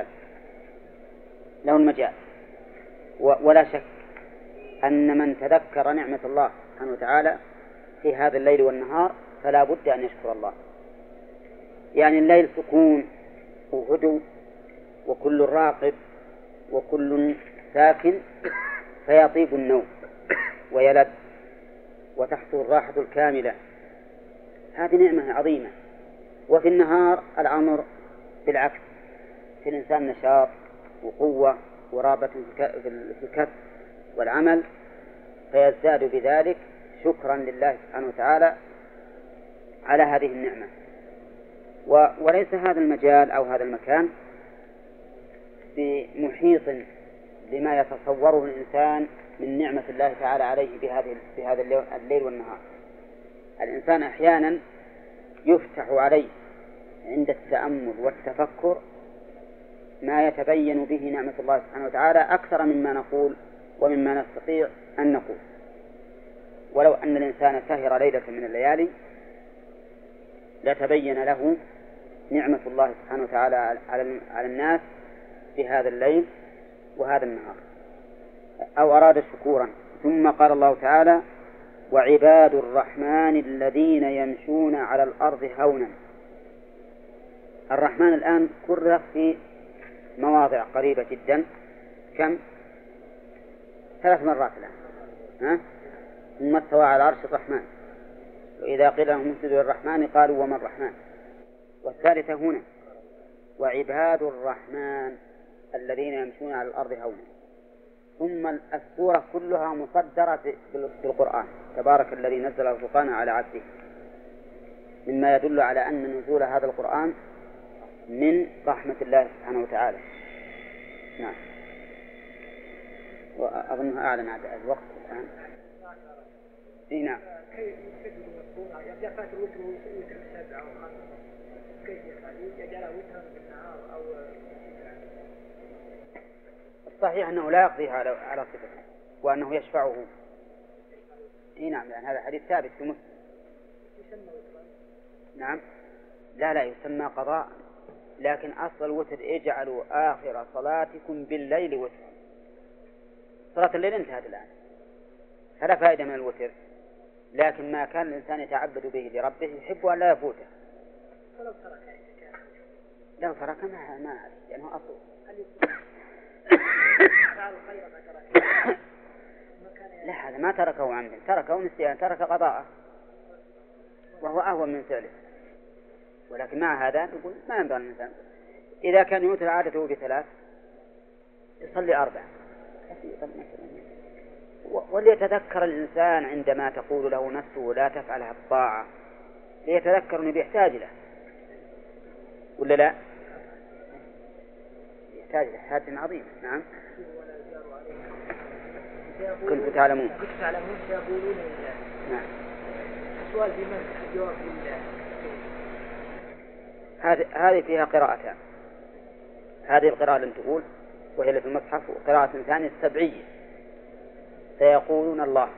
[SPEAKER 1] المجال. ولا شك أن من تذكر نعمة الله سبحانه وتعالى في هذا الليل والنهار فلا بد أن يشكر الله. يعني الليل سكون وهدوء وكل راقب وكل ساكن فيطيب النوم ويلذ وتحصل الراحة الكاملة. هذه نعمة عظيمة. وفي النهار الأمر بالعكس، في الإنسان نشاط وقوة ورغبة في الكسب والعمل، فيزداد بذلك شكرا لله سبحانه وتعالى على هذه النعمة. وليس هذا المجال أو هذا المكان بمحيط لما يتصوره الإنسان من نعمة الله تعالى عليه بهذا الليل والنهار. الإنسان أحيانا يفتح عليه عند التأمل والتفكر ما يتبين به نعمة الله سبحانه وتعالى أكثر مما نقول ومما نستطيع أن نقول. ولو أن الإنسان سهر ليلة من الليالي لتبين له نعمة الله سبحانه وتعالى على الناس في هذا الليل وهذا النهار. أو أراد شكورا. ثم قال الله تعالى: وعباد الرحمن الذين يمشون على الأرض هونا. الرحمن الآن كرر في مواضع قريبة جدا. كم؟ 3 مرات الآن. ثم استوى على عرش الرحمن، وإذا قيل لهم اسجدوا للرحمن قالوا وما الرحمن. والثالثة هنا: وعباد الرحمن الذين يمشون على الأرض هونا. ثم السورة كلها مصدرة بالقرآن: تبارك الذي نزل الفرقان على عبده، مما يدل على أن نزول هذا القرآن من رحمة الله سبحانه وتعالى. نعم. وأظنها أعلن عن الوقت الآن. نعم.
[SPEAKER 3] كيف يكون إذا فات الوتر ويتر 7 أو 5 كيف يفعل؟ يجعله وترا بالنهار أو
[SPEAKER 1] الصحيح أنه لا يقضيها على صفته وأنه يشفعه. نعم، لأن هذا حديث ثابت في مسلم.
[SPEAKER 3] يسمى وترا؟
[SPEAKER 1] نعم. لا يسمى قضاء، لكن أصل الوتر: اجعلوا آخر صلاتكم بالليل وترا. صلاة الليل انتهت الآن، فلا فائدة من الوتر، لكن ما كان الإنسان يتعبد به لربه يحب أن لا يفوته. لو ترك ما عليه لأنه أصل. لا، هذا ما تركه عمدا، تركه نسيان، ترك قضاءه وهو أهون من فعله. ولكن مع هذا نقول ما ينبغي الإنسان إذا كان يوتر عادته ب3 يصلي 4. وليتذكر الإنسان عندما تقول له نفسه لا تفعلها الطاعة، ليتذكر أنه بيحتاج له ولا لا؟ يحتاج حاجة عظيمة. نعم. كنت تعلمون
[SPEAKER 2] سيقولون لله.
[SPEAKER 1] نعم.
[SPEAKER 2] السؤال بمن؟ الجواب لله.
[SPEAKER 1] هذه فيها قراءتان. هذه القراءة لم تقول وهي في المصحف، وقراءة ثانية السبعية: سيقولون الله.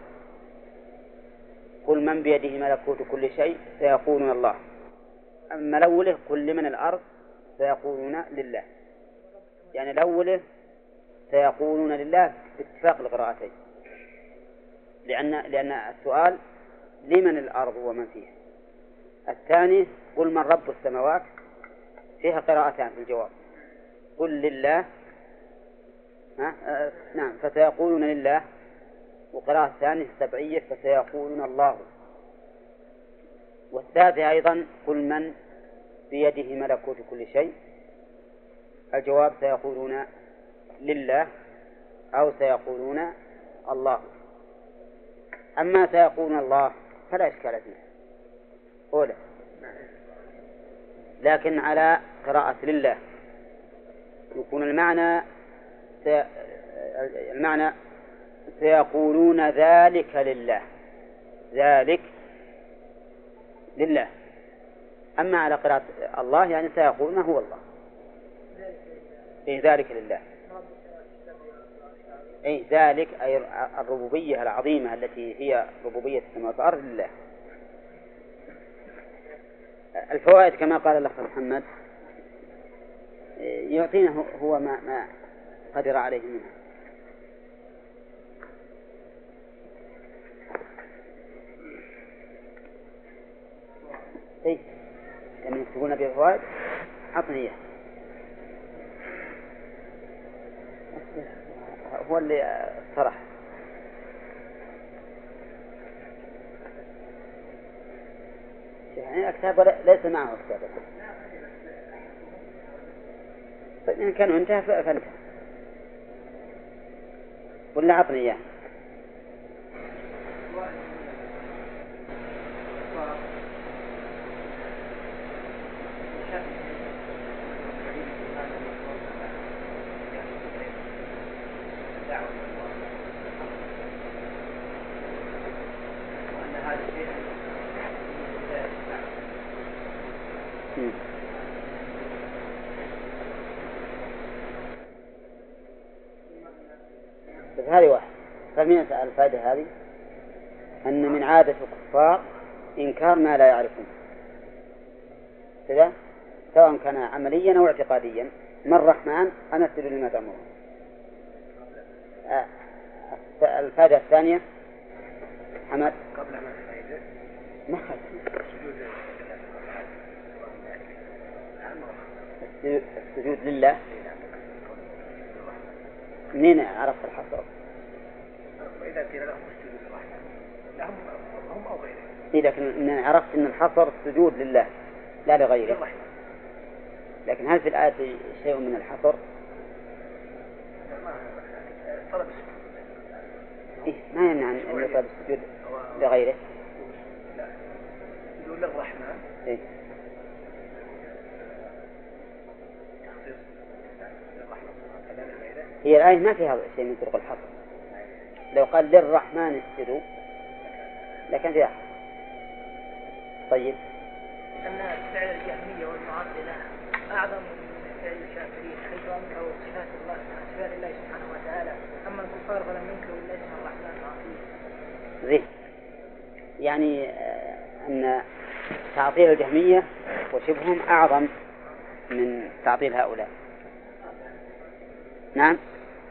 [SPEAKER 1] قل من بيده ملكوت كل شيء سيقولون الله. أما الأولى قل لمن الأرض سيقولون لله. يعني الأولى سيقولون لله باتفاق القراءتين، لأن السؤال لمن الأرض ومن فيها. الثاني قل من رب السماوات فيها قراءتان في الجواب: قل لله. نعم، فسيقولون لله. وقراءة الثانية السبعية: فسيقولون الله. والثالثة أيضا قل من بيده ملكوت كل شيء. الجواب: سيقولون لله أو سيقولون الله. أما سيقولون الله فلا إشكال فيه أولى، لكن على قراءة لله يكون المعنى المعنى سيقولون ذلك لله، ذلك لله. أما على قراءة الله يعني سيقولون هو الله، ذلك لله. أي ذلك أي الربوبية العظيمة التي هي ربوبية السماوات والأرض لله. الفوائد كما قال الأخ محمد يعطينا هو ما قدر عليه منها. إيه لما يكتبون بالفوائد عطني إياه. هو اللي صرح يعني أكتاب ليس معه أكتاب. فإن كانوا انتهى فانتهى ولا عطني إياه. بس هذه واحد. فمن الفائدة هذه أن من عادة الكفار إنكار ما لا يعرفون كذا، سواء كان عمليا أو اعتقاديا. من الرحمن أنا أسجد لما تأمرون. الفائدة الثانية حمد
[SPEAKER 3] قبل ما الفائدة
[SPEAKER 1] ما السجود لله. منين عرفت الحصر؟
[SPEAKER 3] وإذا قيل لهم اسجدوا للرحمن لهم هم أو غيرهم.
[SPEAKER 1] إيه لكن عرفت أن الحصر السجود لله لا لغيره. لكن هل في الآية شيء من الحصر؟
[SPEAKER 3] طلب السجود.
[SPEAKER 1] إيه ما يمنع أن يطلب السجود لغيره.
[SPEAKER 3] لا سجود للرحمن.
[SPEAKER 1] إيه هي الآية ما فيها شيء من طرق الحصر. لو قال للرحمن اسجدوا لكن فيها. طيب
[SPEAKER 2] أن فعل الجهمية والمعطلة أعظم من فعل الكافرين حيث أنكروا صفات الله سبحانه وتعالى. أما الكفار فلم ينكروا إلا اسم الرحمن العظيم.
[SPEAKER 1] زين يعني أن تعطيل الجهمية وشبههم أعظم من تعطيل هؤلاء. نعم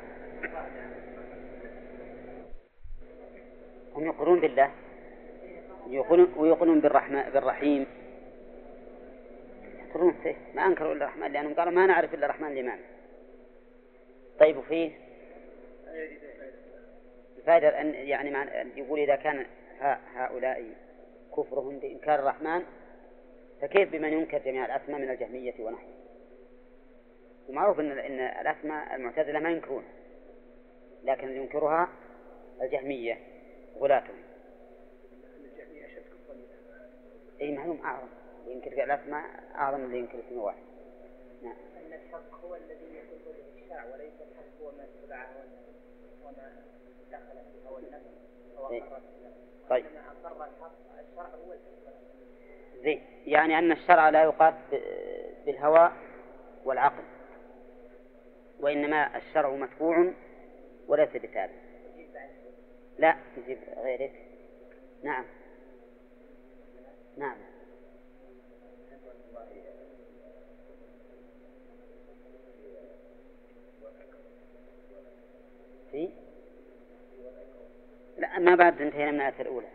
[SPEAKER 1] هم يقرون بالله ويقرون بالرحيم. يقرون فيه ما أنكروا إلا الرحمن لأنهم قالوا ما نعرف إلا الرحمن الإمام. طيب وفيه الفائدة أن يعني يقول إذا كان هؤلاء كفرهم بإنكار الرحمن فكيف بمن ينكر جميع الأسماء من الجهمية ونحن؟ ومعروف إن الأسماء المعتزلة ما ينكرون، لكن ينكرها الجهمية غلاتهم. أي معلوم أعظم ينكر الأسماء أعظم من اللي ينكر اسم واحد. نعم.
[SPEAKER 4] أن الحق هو الذي يكون به الشرع وليس الحق هو ما اتبعه وما دخل في هوى النفس أو أقر.
[SPEAKER 1] طيب.
[SPEAKER 4] إنما أقر الحق الشرع هو الحق.
[SPEAKER 1] زين يعني أن الشرع لا يقاس بالهوى والعقل، وإنما الشرع متبوع وليس بتابع. لا يجيب غيرك. نعم نعم في لا ما بعد انتهينا من الآية الأولى.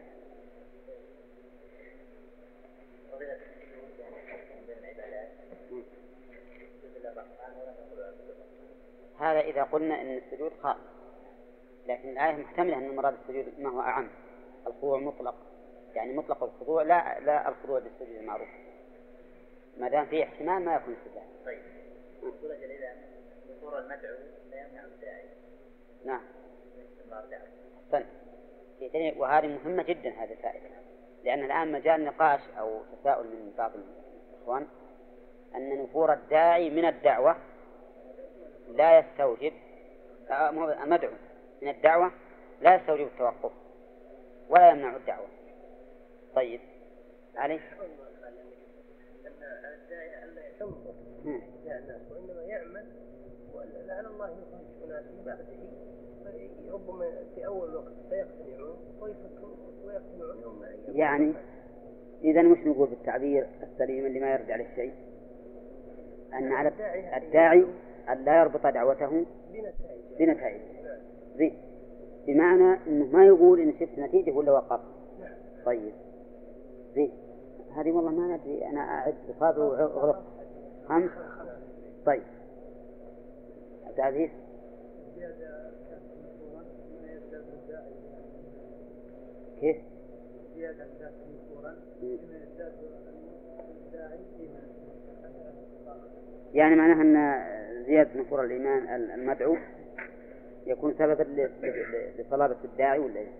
[SPEAKER 1] هذا إذا قلنا إن السجود خاص، لكن الآية محتملة أن مراد السجود ما هو أعم. الخضوع مطلق يعني مطلق الخضوع لا الخضوع للسجود المعروف ما دام فيه احتمال ما يكون استدلال.
[SPEAKER 4] طيب يقول أجل إذا ظهور المدعو لا يمنع الداعي.
[SPEAKER 1] نعم
[SPEAKER 4] استمرار دعوة.
[SPEAKER 1] أحسن. وهذه مهمة جدا هذه الفائدة، لأن الآن مجال نقاش أو تساؤل من بعض الإخوان أن نفور الداعي من الدعوة لا يستوجب المدعو من الدعوة لا يستوجب التوقف ولا يمنع الدعوة. طيب علي
[SPEAKER 3] وإنما يعمل ولعل الله يخرج أناس من بعده ربما في أول وقت فيقتنعون ويقتنعون يوم ما
[SPEAKER 1] يعني إذا مش نقول بالتعبير السليم اللي ما يرجع للشيء أن على الداعي أن لا يربط دعوته بنتائج زين، بمعنى أنه ما يقول إن شفت نتيجة ولا وقف. طيب زين، هذه والله ما ندري، أنا أعد بصابر وغلط 5. طيب عبد العزيز كيف؟ يعني معناها أن زيادة نفور الإيمان المدعو يكون سببا لصلابة الداعي ولا إيه؟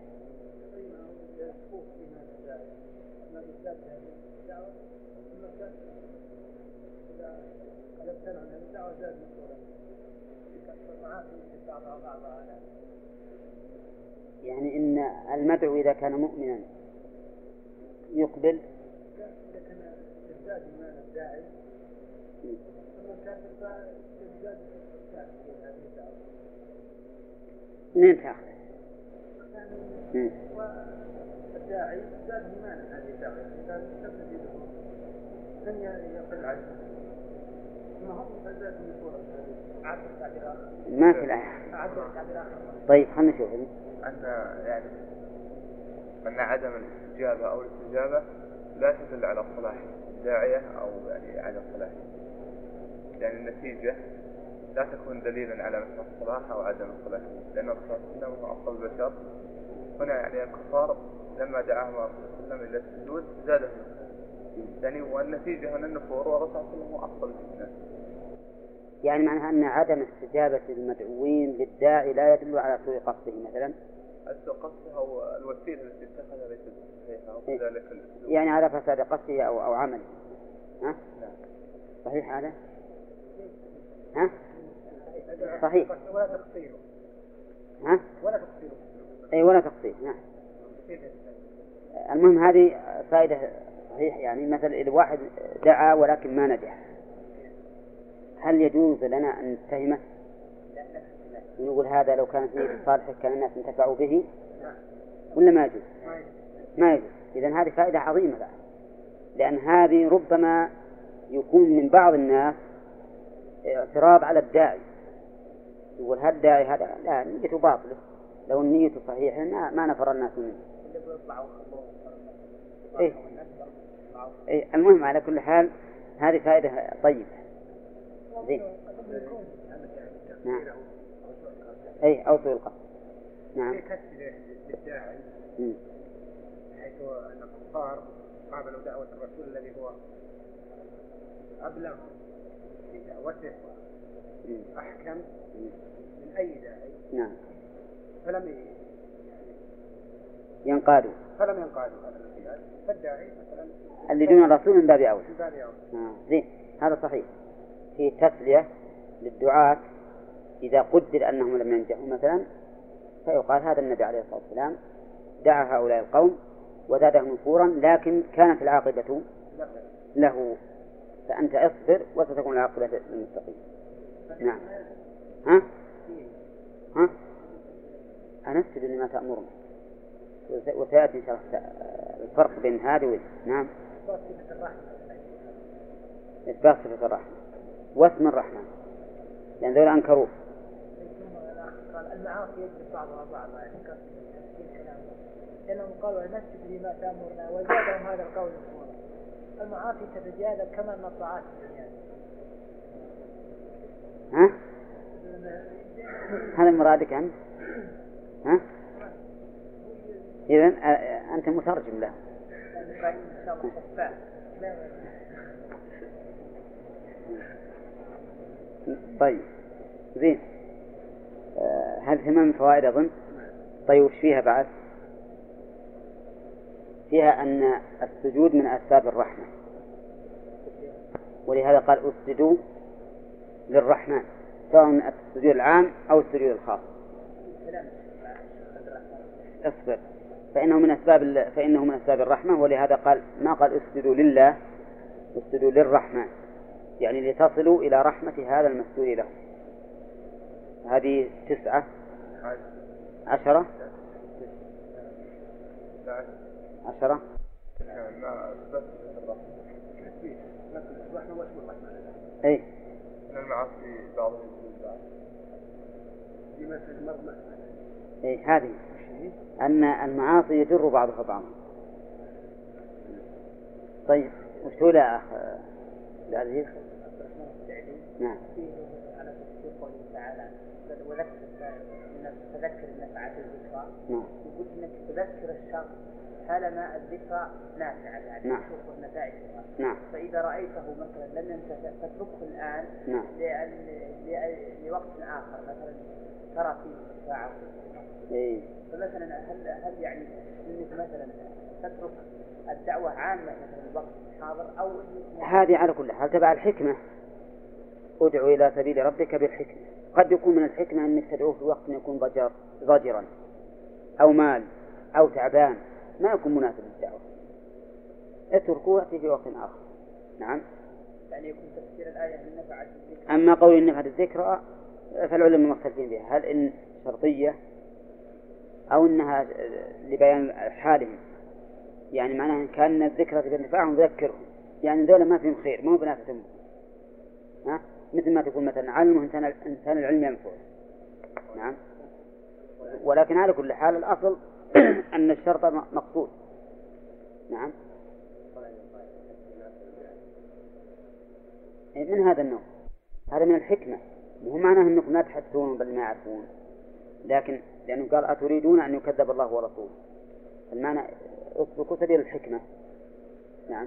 [SPEAKER 1] يعني إن المدعو إذا كان مؤمنا يقبل منين تأخذ؟
[SPEAKER 3] والداعي زاد إيمانا هذه الدعوة إذا تبدأ لن يقل عنه ما هو زاد نفورا عدد تعبير آخر
[SPEAKER 1] ما في الآية.
[SPEAKER 3] عدد تعبير آخر.
[SPEAKER 1] طيب خلنا نشوف
[SPEAKER 5] أن عدم الاستجابة أو الاستجابة لا تدل على الصلاح الداعية أو يعني عدم صلاحه، يعني النتيجة لا تكون دليلا على مثل الصلاح أو عدم الصلاح، لأن الرسول صلى الله عليه وسلم هو أفضل البشر. هنا يعني الكفار لما دعاهم الرسول صلى الله عليه وسلم إلى السجود زادهم يعني، والنتيجة هنا النفور، والرسول صلى الله عليه وسلم هو أفضل الناس.
[SPEAKER 1] يعني معناها أن عدم استجابة المدعوين للداعي لا يدل على سوء قصده مثلا.
[SPEAKER 5] سوء قصده أو الوسيلة التي اتخذها ليست صحيحة وكذلك
[SPEAKER 1] يعني على فساد قصده أو عمله. ها؟ صحيح هذا؟ ها؟ صحيح.
[SPEAKER 3] ولا تقصيره.
[SPEAKER 1] ها؟
[SPEAKER 3] ولا تقصيره.
[SPEAKER 1] أي ولا تقصير. نعم. المهم هذه فائدة صحيح. يعني مثلا الواحد دعا ولكن ما نجح، هل يجوز لنا أن نتهمه ونقول هذا لو كان فيه صالح كان الناس انتفعوا به ولا ما يجوز؟ ما يجوز. إذن هذه فائدة عظيمة بقى، لأن هذه ربما يكون من بعض الناس اعتراض على الداعي، يقول هذا الداعي هذا لا نيته باطلة، لو النية صحيحة ما نفر الناس منه. إيه المهم على كل حال هذه فائدة طيبة. زين. نعم. أي أو سوء القصد. نعم.
[SPEAKER 3] للداعي حيث أن الكفار قابلوا دعوة الرسول الذي هو أبلغ في دعوته أحكم من أي داعي.
[SPEAKER 1] نعم.
[SPEAKER 3] فلم
[SPEAKER 1] ينقادوا
[SPEAKER 3] هذا الامتياز، فالداعي مثلا
[SPEAKER 1] اللي دون الرسول من باب أولى. زين هذا صحيح. في تسلية للدعاة إذا قدر أنهم لم ينجحوا مثلا، فيقال هذا النبي عليه الصلاة والسلام دعا هؤلاء القوم وزادهم نفورا، لكن كانت العاقبة له، فأنت اصبر وستكون العاقبة للمتقين. نعم. ها أنسجد لما تأمرنا، وسيأتي إن شاء الله الفرق بين هذه وذي. نعم. إثبات صفة الرحمة واسم الرحمن، لأن ذول أنكروه.
[SPEAKER 2] المعاصي يجب بعضها بعضا، يعني لأنهم قالوا نسجد لما تأمرنا وزادهم هذا القول نفورا. المعاصي تتجاذب كما أن الطاعات تتجاذب.
[SPEAKER 1] ها؟ هذا مرادك أنت؟ ها؟ إذن أنت مترجم له. طيب زين. هذه 8 فوائد أظن. طيب وش فيها بعد؟ فيها أن السجود من أسباب الرحمة، ولهذا قال اسجدوا للرحمن. سواء السجود العام أو السجود الخاص. اصبر. فإنه من أسباب الرحمة، ولهذا قال ما قال اسجدوا لله، اسجدوا للرحمن، يعني لتصلوا إلى رحمة هذا المسجود له. هذه 9 10 10 أي
[SPEAKER 5] المعاصي بعض
[SPEAKER 1] أي هذه أن المعاصي يجر بعضها بعضا. طيب وش تقول يا أخ العزيز؟ نعم.
[SPEAKER 4] على تفسير قوله تعالى تذكر النفعات الذكرى.
[SPEAKER 1] نعم.
[SPEAKER 4] يقول انك تذكر الشر حالما الذكرى نافعة، يعني
[SPEAKER 1] نعم.
[SPEAKER 4] تشوف نتائجها.
[SPEAKER 1] نعم.
[SPEAKER 4] فإذا رأيته مثلا لم ينتفع فتركه الآن.
[SPEAKER 1] نعم.
[SPEAKER 4] لوقت آخر مثلا ترى فيه ساعة.
[SPEAKER 1] إيه.
[SPEAKER 4] فمثلا هل يعني انك مثلا تترك الدعوة عامة مثلا الوقت حاضر أو
[SPEAKER 1] هذه على كل حال تبع الحكمة. ادعو إلى سبيل ربك بالحكمة. قد يكون من الحكمة أنك تدعوه في وقت يكون ضجرا أو مال أو تعبان ما يكون مناسب للدعوة، اتركه وأتي في وقت آخر. نعم.
[SPEAKER 4] يعني يكون تفسير الآية من نفعت الذكرى.
[SPEAKER 1] أما قول إن نفعت الذكرى فالعلماء مختلفين بها، هل إن شرطية أو إنها لبيان حالهم، يعني معناها كان الذكرى بالنفعهم ذكرهم، يعني ذولا ما فيهم خير، ما هو بنافعهم. ها مثل ما تقول مثلا علمه إنسان العلم ينفع. نعم. ولكن على كل حال الأصل أن الشرط مقصود. نعم. من هذا النوع، هذا من الحكمة، مو معناه أنكم لا تحدثون بل ما يعرفون، لكن لأنه قال أتريدون أن يكذب الله ورسوله، المعنى اتركوا سبيل الحكمة. نعم.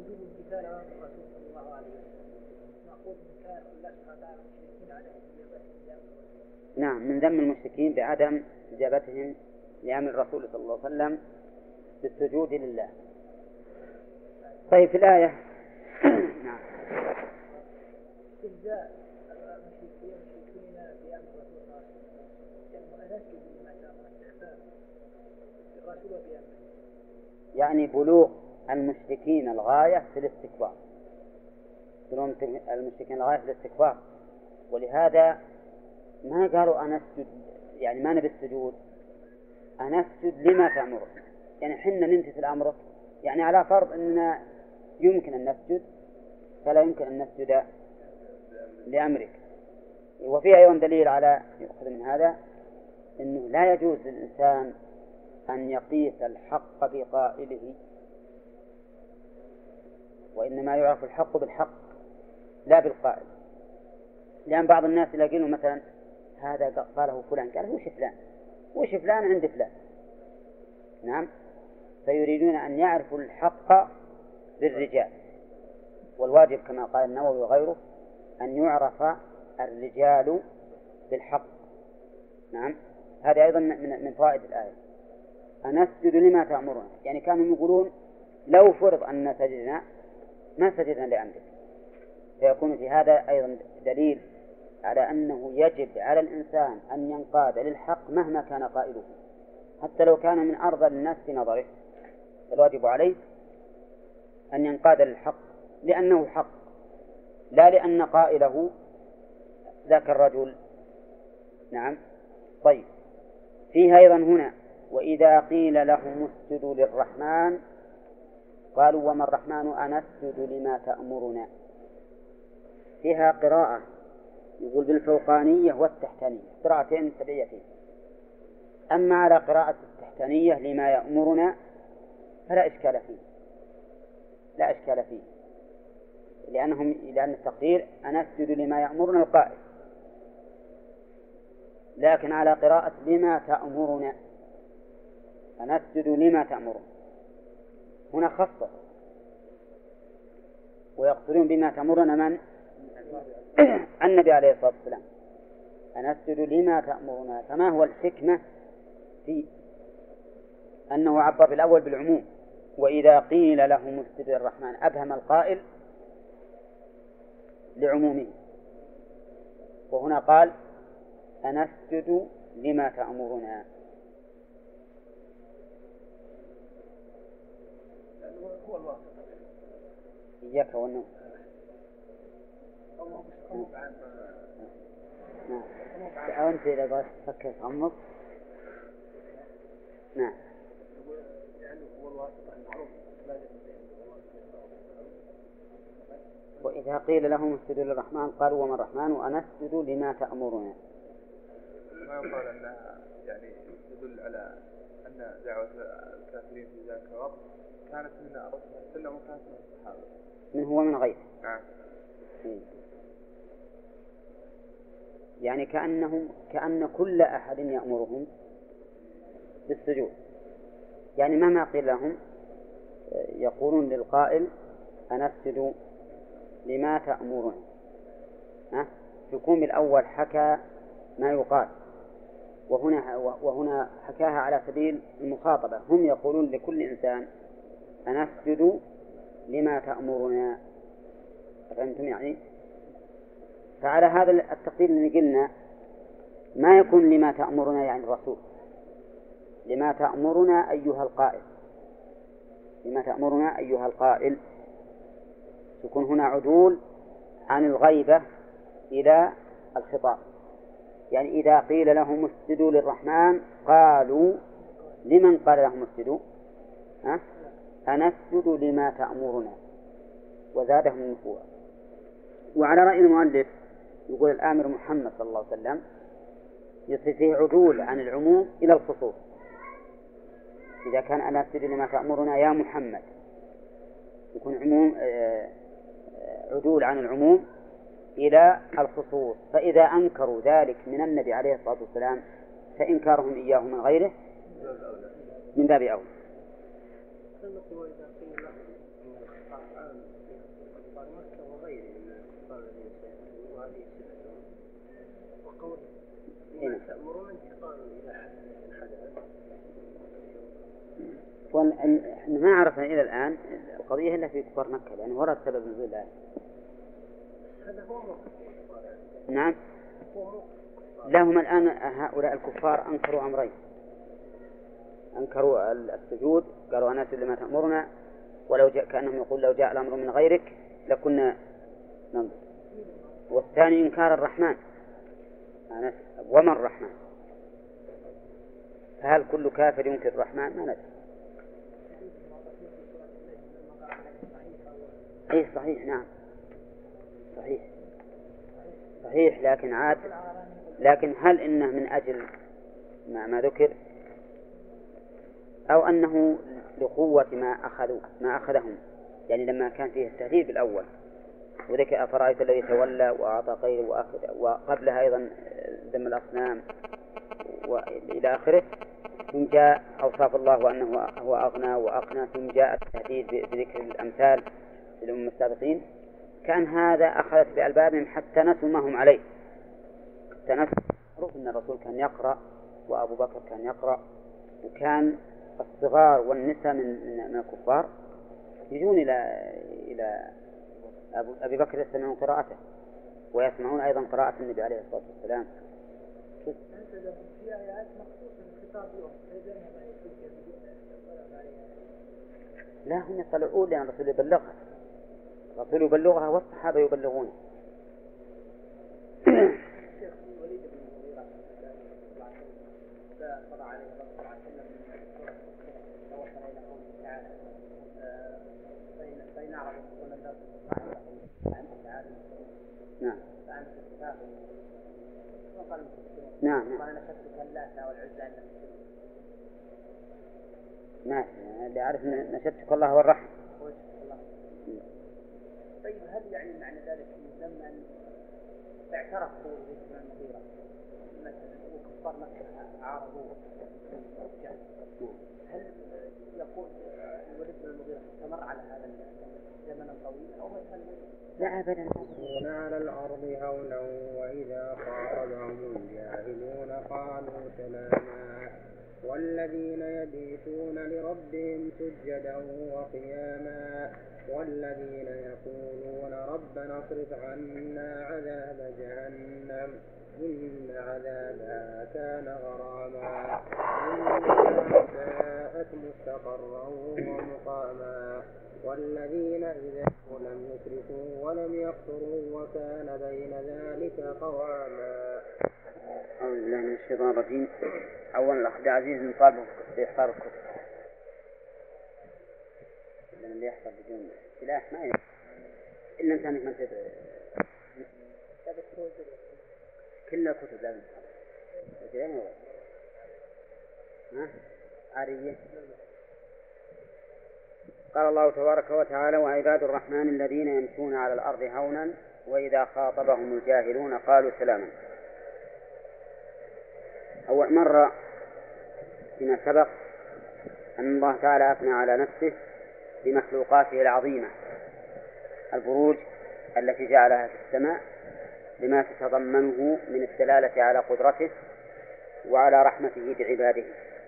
[SPEAKER 1] نعم، من ذم المشركين بعدم إجابتهم لأمر الرسول صلى الله عليه وسلم بالسجود لله. طيب في الآية نعم.
[SPEAKER 2] استهزاء المشركين بأمر الرسول صلى الله عليه وسلم، يعني أنسجد لما شاء استخفاف الرسول بأمره،
[SPEAKER 1] يعني بلوغ المشركين الغاية في الاستكبار، بلوغ المشركين الغاية في الاستكبار، ولهذا ما قالوا أنسجد، يعني ما نبي السجود، أنسجد لما تأمر، يعني حنا نمتثل أمرك، يعني على فرض أننا يمكن أن نسجد فلا يمكن أن نسجد لأمرك. وفيه أيضا دليل على يأخذ من هذا أنه لا يجوز للإنسان أن يقيس الحق بقائله، وإنما يعرف الحق بالحق لا بالقائل. لأن بعض الناس يلاقونه مثلا هذا قاله فلان، قال وش فلان عند فلان. نعم. فيريدون أن يعرفوا الحق بالرجال، والواجب كما قال النووي وغيره أن يعرف الرجال بالحق. نعم. هذا أيضا من فوائد الآية، أنسجد لما تأمرنا، يعني كانوا يقولون لو فرض أن سجدنا ما سجدنا لأمرك، فيكون في هذا أيضا دليل على أنه يجب على الإنسان أن ينقاد للحق مهما كان قائله، حتى لو كان من أرضى الناس في نظره، الواجب عليه أن ينقاد للحق لأنه حق، لا لأن قائله ذاك الرجل. نعم. طيب فيها أيضا هنا وإذا قيل لهم اسجدوا للرحمن قالوا وما الرحمن أنسجد لما تأمرنا. فيها قراءة يقول بالفوقانية والتحتانية، قراءتين سبعيتين. أما على قراءة التحتانية لما يأمرنا فلا إشكال فيه، لا إشكال فيه، لأن التقدير أنسجد لما يأمرنا القائل. لكن على قراءة لما تأمرنا، أنسجد لما تأمرنا، هنا خصص، ويقصدون بما تأمرنا من؟ النبي عليه الصلاة والسلام. أنسجد لما تأمرنا، فما هو الحكمة في أنه عبر بالأول بالعموم وإذا قيل لهم اسجدوا للرحمن، أبهم القائل لعمومه، وهنا قال أنسجد لما تأمرنا.
[SPEAKER 3] هو الواسط
[SPEAKER 1] إياك والنوم. نعم. أنت إذا بغيت تفكر تغمض. نعم.
[SPEAKER 3] يعني هو الواسط المعروف.
[SPEAKER 1] وإذا قيل لهم اسجدوا للرحمن قالوا وما الرحمن وأنسجد لما تأمرنا.
[SPEAKER 5] ما يقال أنها يعني تدل على أن دعوة الكافرين في ذاك الوقت كانت من الرسول صلى الله عليه وسلم وكانت من الصحابة.
[SPEAKER 1] من هو من غيره.
[SPEAKER 5] نعم.
[SPEAKER 1] يعني كأن كل أحد يأمرهم بالسجود، يعني مهما قيل لهم يقولون للقائل أنسجد لما تأمرنا. يكون بالأول حكى ما يقال، وهنا حكاها على سبيل المخاطبة. هم يقولون لكل إنسان أنسجد لما تأمرنا. فهمتم يعني؟ فعلى هذا التقدير اللي قلنا ما يكون لما تأمرنا يعني الرسول، لما تأمرنا أيها القائل، لما تأمرنا أيها القائل، يكون هنا عدول عن الغيبة إلى الخطاب. يعني إذا قيل لهم اسجدوا للرحمن قالوا لمن قال لهم اسجدوا؟ أنسجد لما تأمرنا، وزادهم النفوع. وعلى رأي المؤلف يقول الآمر محمد صلى الله عليه وسلم يصير فيه عدول عن العموم إلى الخصوص. إذا كان أنسجد لما تأمرنا يا محمد يكون عموم عدول عن العموم إلى الخصوص. فإذا أنكروا ذلك من النبي عليه الصلاة والسلام فإنكارهم إياه من غيره من باب أولى. ما عرفنا إلى الآن القضية إلا في كفار مكة، لأن ورد سبب نزول الآية. نعم. لهم الآن هؤلاء الكفار أنكروا أمرين: أنكروا السجود، قالوا أنسجد لما تأمرنا، ولو جاء كأنهم يقول لو جاء الأمر من غيرك لكنا ننظر. والثاني إنكار الرحمن، وما الرحمن؟ فهل كل كافر ينكر الرحمن؟ ما ندري. أي صحيح، نعم صحيح، لكن هل إنه من أجل ما ذكر، أو أنه لقوة ما أخذهم؟ يعني لما كان فيه التهديد بالأول وذكر أفرأيت الذي تولى وأعطى غيره وأخذ، وقبلها أيضا ذم الأصنام وإلى آخره، ثم جاء أوصاف الله وأنه هو أغنى وأقنى، ثم جاء التهديد بذكر الأمثال للأمم السابقين. كان هذا أخذت بألبابهم حتى نسوا ما هم عليه. معروف أن الرسول كان يقرأ وأبو بكر كان يقرأ، وكان الصغار والنساء من الكفار يجون إلى أبي بكر يسمعون قراءته ويسمعون أيضا قراءة النبي عليه الصلاة والسلام. لا، هم يطلعون لأن الرسول يبلغها، الرسول يبلغها والصحابة يبلغونه. نعم. اللي أعرف نشدتك الله والرحمة.
[SPEAKER 4] طيب هل يعني معنى ذلك لما اعترف الوليد بن المغيرة مثلا وكفار مكة عارضوه، هل يقول الوليد بن المغيرة استمر على هذا زمنا طويلا أو مثلا؟
[SPEAKER 1] لا أبدا.
[SPEAKER 6] على الأرض هونا وإذا خاطبهم الجاهلون قالوا سلاما والذين يبيتون لربهم سجدا وقياما والذين يقولون ربنا اصرف عنا عذاب جهنم إن عذابها كان غراما إنها ساءت مستقرا ومقاما والذين إذا لم يسرفوا ولم يقتروا وكان بين ذلك قواما.
[SPEAKER 1] أعوذ بالله من الشيطان الرجيم. أولا الأخ عبد العزيز نطالبه بإحضار الكتب، لأن اللي يحفظ بدون سلاح ما يحفظ إلا أنت ما تدري. كل الكتب لازم تحفظ. عارية. قال الله تبارك وتعالى: وعباد الرحمن الذين يمشون على الأرض هونا وإذا خاطبهم الجاهلون قالوا سلاما. أول مرة فيما سبق أن الله تعالى أثنى على نفسه بمخلوقاته العظيمة، البروج التي جعلها في السماء لما تتضمنه من الدلالة على قدرته وعلى رحمته بعباده،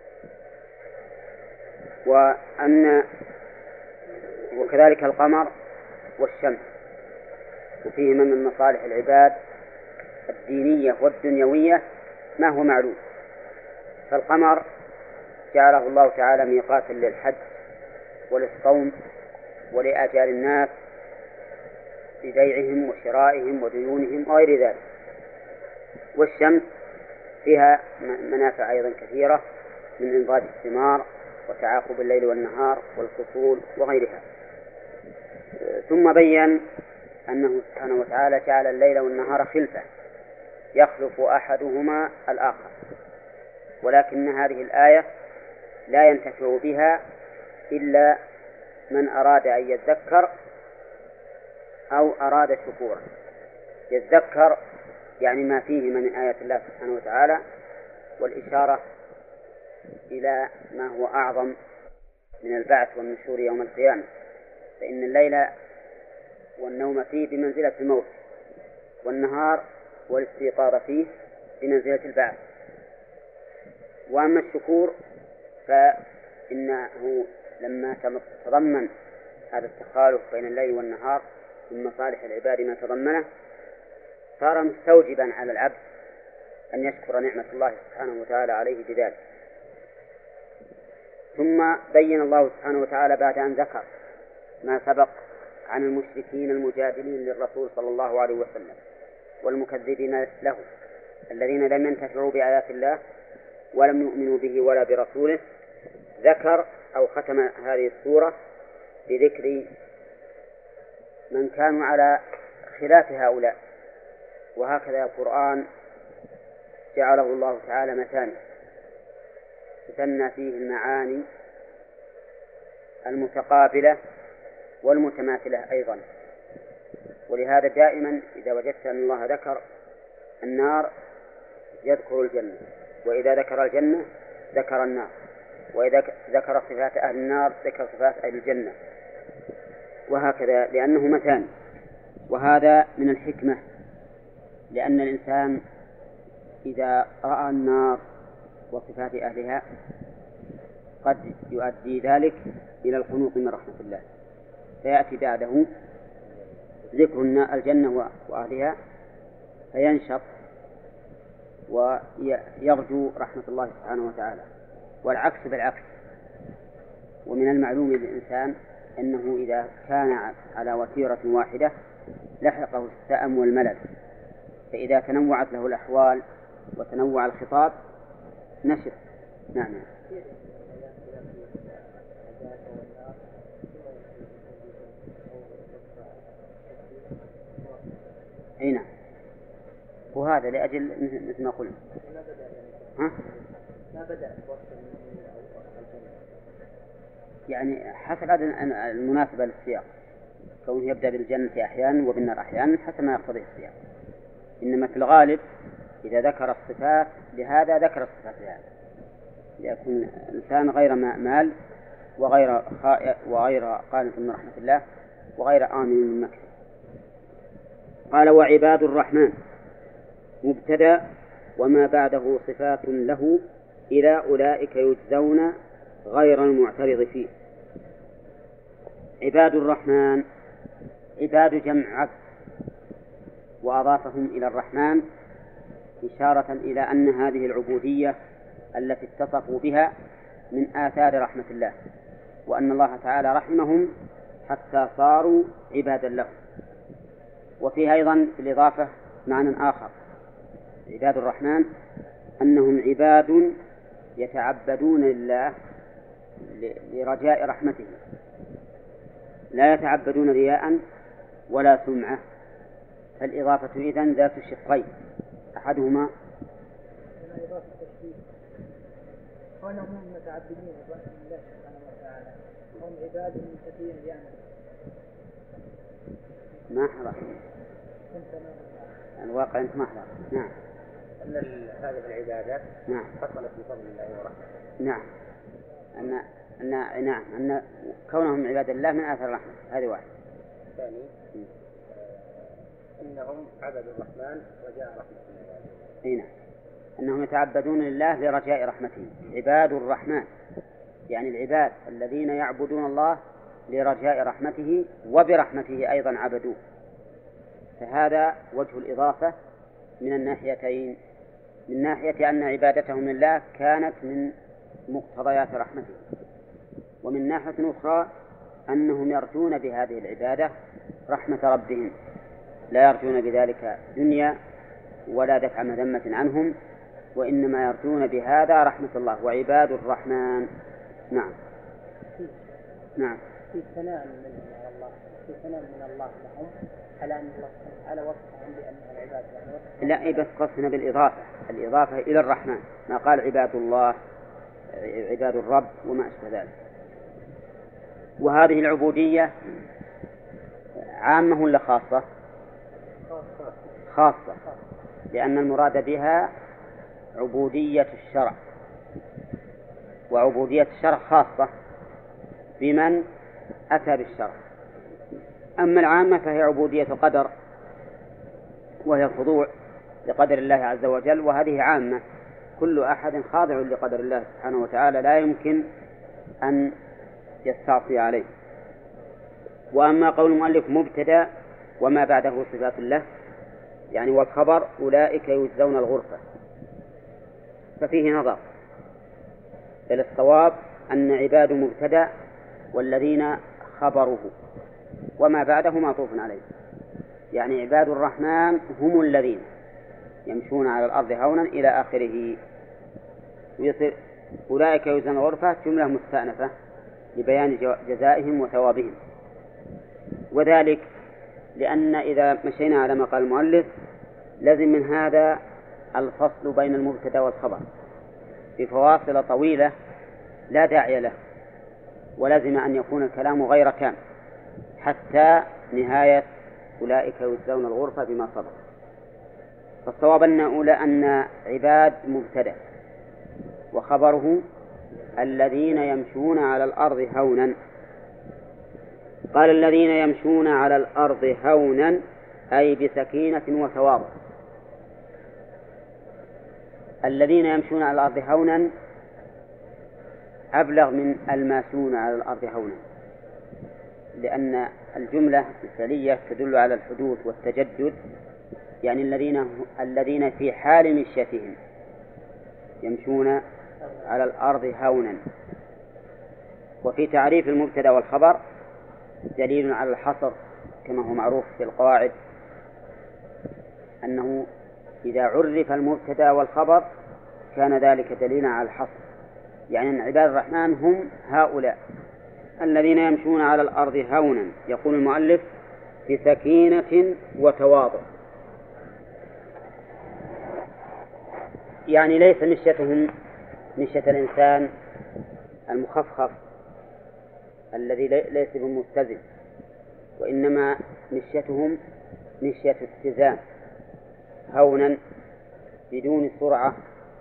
[SPEAKER 1] وكذلك القمر والشمس، وفيهما من مصالح العباد الدينية والدنيوية ما هو معلوم. فالقمر جعله الله تعالى ميقاتا للحج وللصوم ولآجال الناس ببيعهم وشرائهم وديونهم وغير ذلك. والشمس فيها منافع أيضا كثيرة من إنضاج الثمار وتعاقب الليل والنهار والفصول وغيرها. ثم بين أنه سبحانه وتعالى جعل الليل والنهار خلفة يخلف أحدهما الآخر، ولكن هذه الآية لا ينتفع بها إلا من أراد أن يذكر أو أراد شكورا. يذكر يعني ما فيه من آية الله سبحانه وتعالى والإشارة إلى ما هو أعظم من البعث والنشور يوم القيامة، فإن الليل والنوم فيه بمنزلة الموت، والنهار والاستيقاظ فيه بمنزلة البعث. وأما الشكور فإنه لما تضمن هذا التخالف بين الليل والنهار من مصالح العباد ما تضمنه، صار مستوجبا على العبد أن يشكر نعمة الله سبحانه وتعالى عليه بذلك. ثم بين الله سبحانه وتعالى بعد أن ذكر ما سبق عن المشركين المجادلين للرسول صلى الله عليه وسلم والمكذبين له الذين لم ينتفعوا بآيات الله ولم يؤمنوا به ولا برسوله، ذكر أو ختم هذه السورة بذكر من كانوا على خلاف هؤلاء. وهكذا القرآن جعله الله تعالى مثاني تثنى فيه المعاني المتقابلة والمتماثلة أيضا. ولهذا دائما إذا وجدت أن الله ذكر النار يذكر الجنة، وإذا ذكر الجنة ذكر النار، وإذا ذكر صفات أهل النار ذكر صفات أهل الجنة، وهكذا لأنه مثاني. وهذا من الحكمة، لأن الإنسان إذا رأى النار وصفات أهلها قد يؤدي ذلك إلى القنوط من رحمة الله، فيأتي بعده ذكر الجنة وأهلها فينشط ويرجو رحمة الله سبحانه وتعالى، والعكس بالعكس. ومن المعلوم للإنسان أنه إذا كان على وتيرة واحدة لحقه السأم والملل، فإذا تنوعت له الأحوال وتنوع الخطاب نشط. نعم. أي نعم، وهذا لأجل مثل ما قلنا.
[SPEAKER 2] ما بدأ
[SPEAKER 1] يعني حسب المناسبة للسياق، كونه يبدأ بالجنة أحيانا وبالنار أحيانا حسب ما يقتضيه السياق. إنما في الغالب إذا ذكر الصفات لهذا ذكر الصفات لهذا، ليكون الإنسان غير مال وغير قانط من رحمة الله وغير آمن من مكره. قال: وعباد الرحمن مبتدأ وما بعده صفات له إلى أولئك يجزون غير المعترض فيه. عباد الرحمن، عباد جمع عبد، وأضافهم إلى الرحمن إشارة إلى أن هذه العبودية التي اتصفوا بها من آثار رحمة الله، وأن الله تعالى رحمهم حتى صاروا عبادا له. وفيها أيضا في الإضافة معنى آخر، عباد الرحمن أنهم عباد يتعبدون لله لرجاء رحمته، لا يتعبدون رياء ولا سمعة. فالإضافة إذن ذات شقين، أحدهما
[SPEAKER 2] إضافة التشبيه، وأنهم متعبدين لله سبحانه وتعالى، هم عباد متقين لأمره.
[SPEAKER 1] ما حضر الواقع أنت ما حضر. نعم.
[SPEAKER 6] أن هذه العبادات
[SPEAKER 1] نعم
[SPEAKER 6] حصلت بفضل الله ورحمته.
[SPEAKER 1] نعم. أن كونهم عباد الله من آثار الرحمة، هذه واحد.
[SPEAKER 6] الثاني أنهم عبدوا الرحمن رجاء رحمة الله.
[SPEAKER 1] نعم، أنهم يتعبدون لله لرجاء رحمته، عباد الرحمن يعني العباد الذين يعبدون الله لرجاء رحمته وبرحمته أيضا عبدوه. فهذا وجه الإضافة من الناحيتين، من ناحية أن عبادتهم لله كانت من مقتضيات رحمته، ومن ناحية أخرى أنهم يرجون بهذه العبادة رحمة ربهم، لا يرجون بذلك دنيا ولا دفع مذمة عنهم، وإنما يرجون بهذا رحمة الله، وعباد الرحمن. نعم. نعم.
[SPEAKER 6] في ثناء من الله، في ثناء من الله لهم على أن الله على وصفهم بأنهم العباد لهم.
[SPEAKER 1] لا، بس قصنا بالإضافة، الإضافة إلى الرحمن، ما قال عباد الله عباد الرب وما أشبه ذلك. وهذه العبودية عامة ولا خاصة؟ خاصة، لأن المراد بها عبودية الشرع، وعبودية الشرع خاصة بمن أتى بالشرع. أما العامة فهي عبودية قدر، وهي الخضوع لقدر الله عز وجل، وهذه عامة، كل أحد خاضع لقدر الله سبحانه وتعالى، لا يمكن أن يستعصي عليه. وأما قول المؤلف مبتدأ وما بعده صفات له، يعني والخبر أولئك يجزون الغرفة، ففيه نظر. بل الصواب أن عباد مبتدأ والذين خبره وما بعده معطوف عليه، يعني عباد الرحمن هم الذين يمشون على الأرض هونا إلى آخره، ويصير أولئك يجزون الغرفة جملة مستأنفة لبيان جزائهم وثوابهم. وذلك لأن إذا مشينا على ما قال المؤلف لازم من هذا الفصل بين المبتدأ والخبر بفواصل طويلة لا داعي له، ولازم أن يكون الكلام غير كامل حتى نهاية أولئك يجزون الغرفة بما صبر. فالصواب أن عباد مبتدأ وخبره الذين يمشون على الأرض هونا. قال الذين يمشون على الأرض هونا أي بسكينة وتواضع. الذين يمشون على الأرض هونا أبلغ من الماشون على الأرض هونا، لأن الجملة الفعلية تدل على الحدوث والتجدد، يعني الذين في حال مشيتهم يمشون على الأرض هونا. وفي تعريف المبتدأ والخبر دليل على الحصر، كما هو معروف في القواعد أنه إذا عرف المبتدأ والخبر كان ذلك دليلا على الحصر، يعني أن عباد الرحمن هم هؤلاء الذين يمشون على الأرض هونا. يقول المؤلف بسكينة وتواضع، يعني ليس مشيتهم مشية الإنسان المخفخف الذي ليس بمتزن، وإنما مشيتهم مشية اتزان هونا بدون سرعة.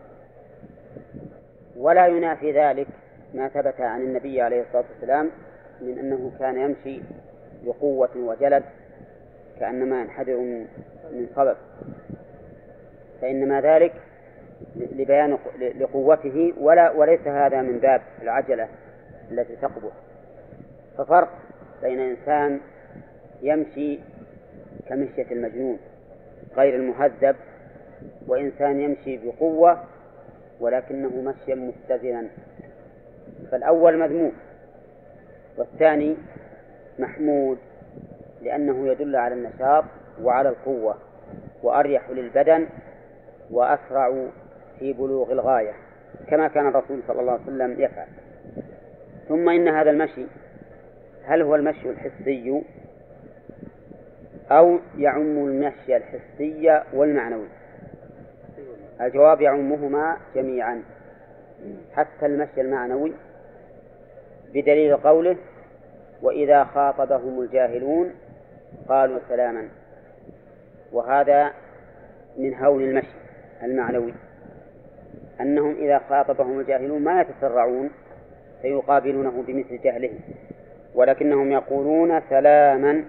[SPEAKER 1] ولا ينافي ذلك ما ثبت عن النبي عليه الصلاة والسلام من أنه كان يمشي بقوة وجلد كأنما ينحدر من صبب، فإنما ذلك لبيان لقوته، وليس هذا من باب العجلة التي تقبح. ففرق بين إنسان يمشي كمشية المجنون غير المهذب وإنسان يمشي بقوة ولكنه مشيا متزنا، فالأول مذموم والثاني محمود، لأنه يدل على النشاط وعلى القوة وأريح للبدن وأسرع في بلوغ الغاية كما كان الرسول صلى الله عليه وسلم يفعل. ثم إن هذا المشي هل هو المشي الحسي أو يعم المشي الحسي والمعنوي؟ الجواب يعمهما جميعا حتى المشي المعنوي، بدليل قوله وإذا خاطبهم الجاهلون قالوا سلاما، وهذا من هول المشي المعنوي أنهم إذا خاطبهم الجاهلون ما يتسرعون فيقابلونه بمثل جهلهم، ولكنهم يقولون سلاما.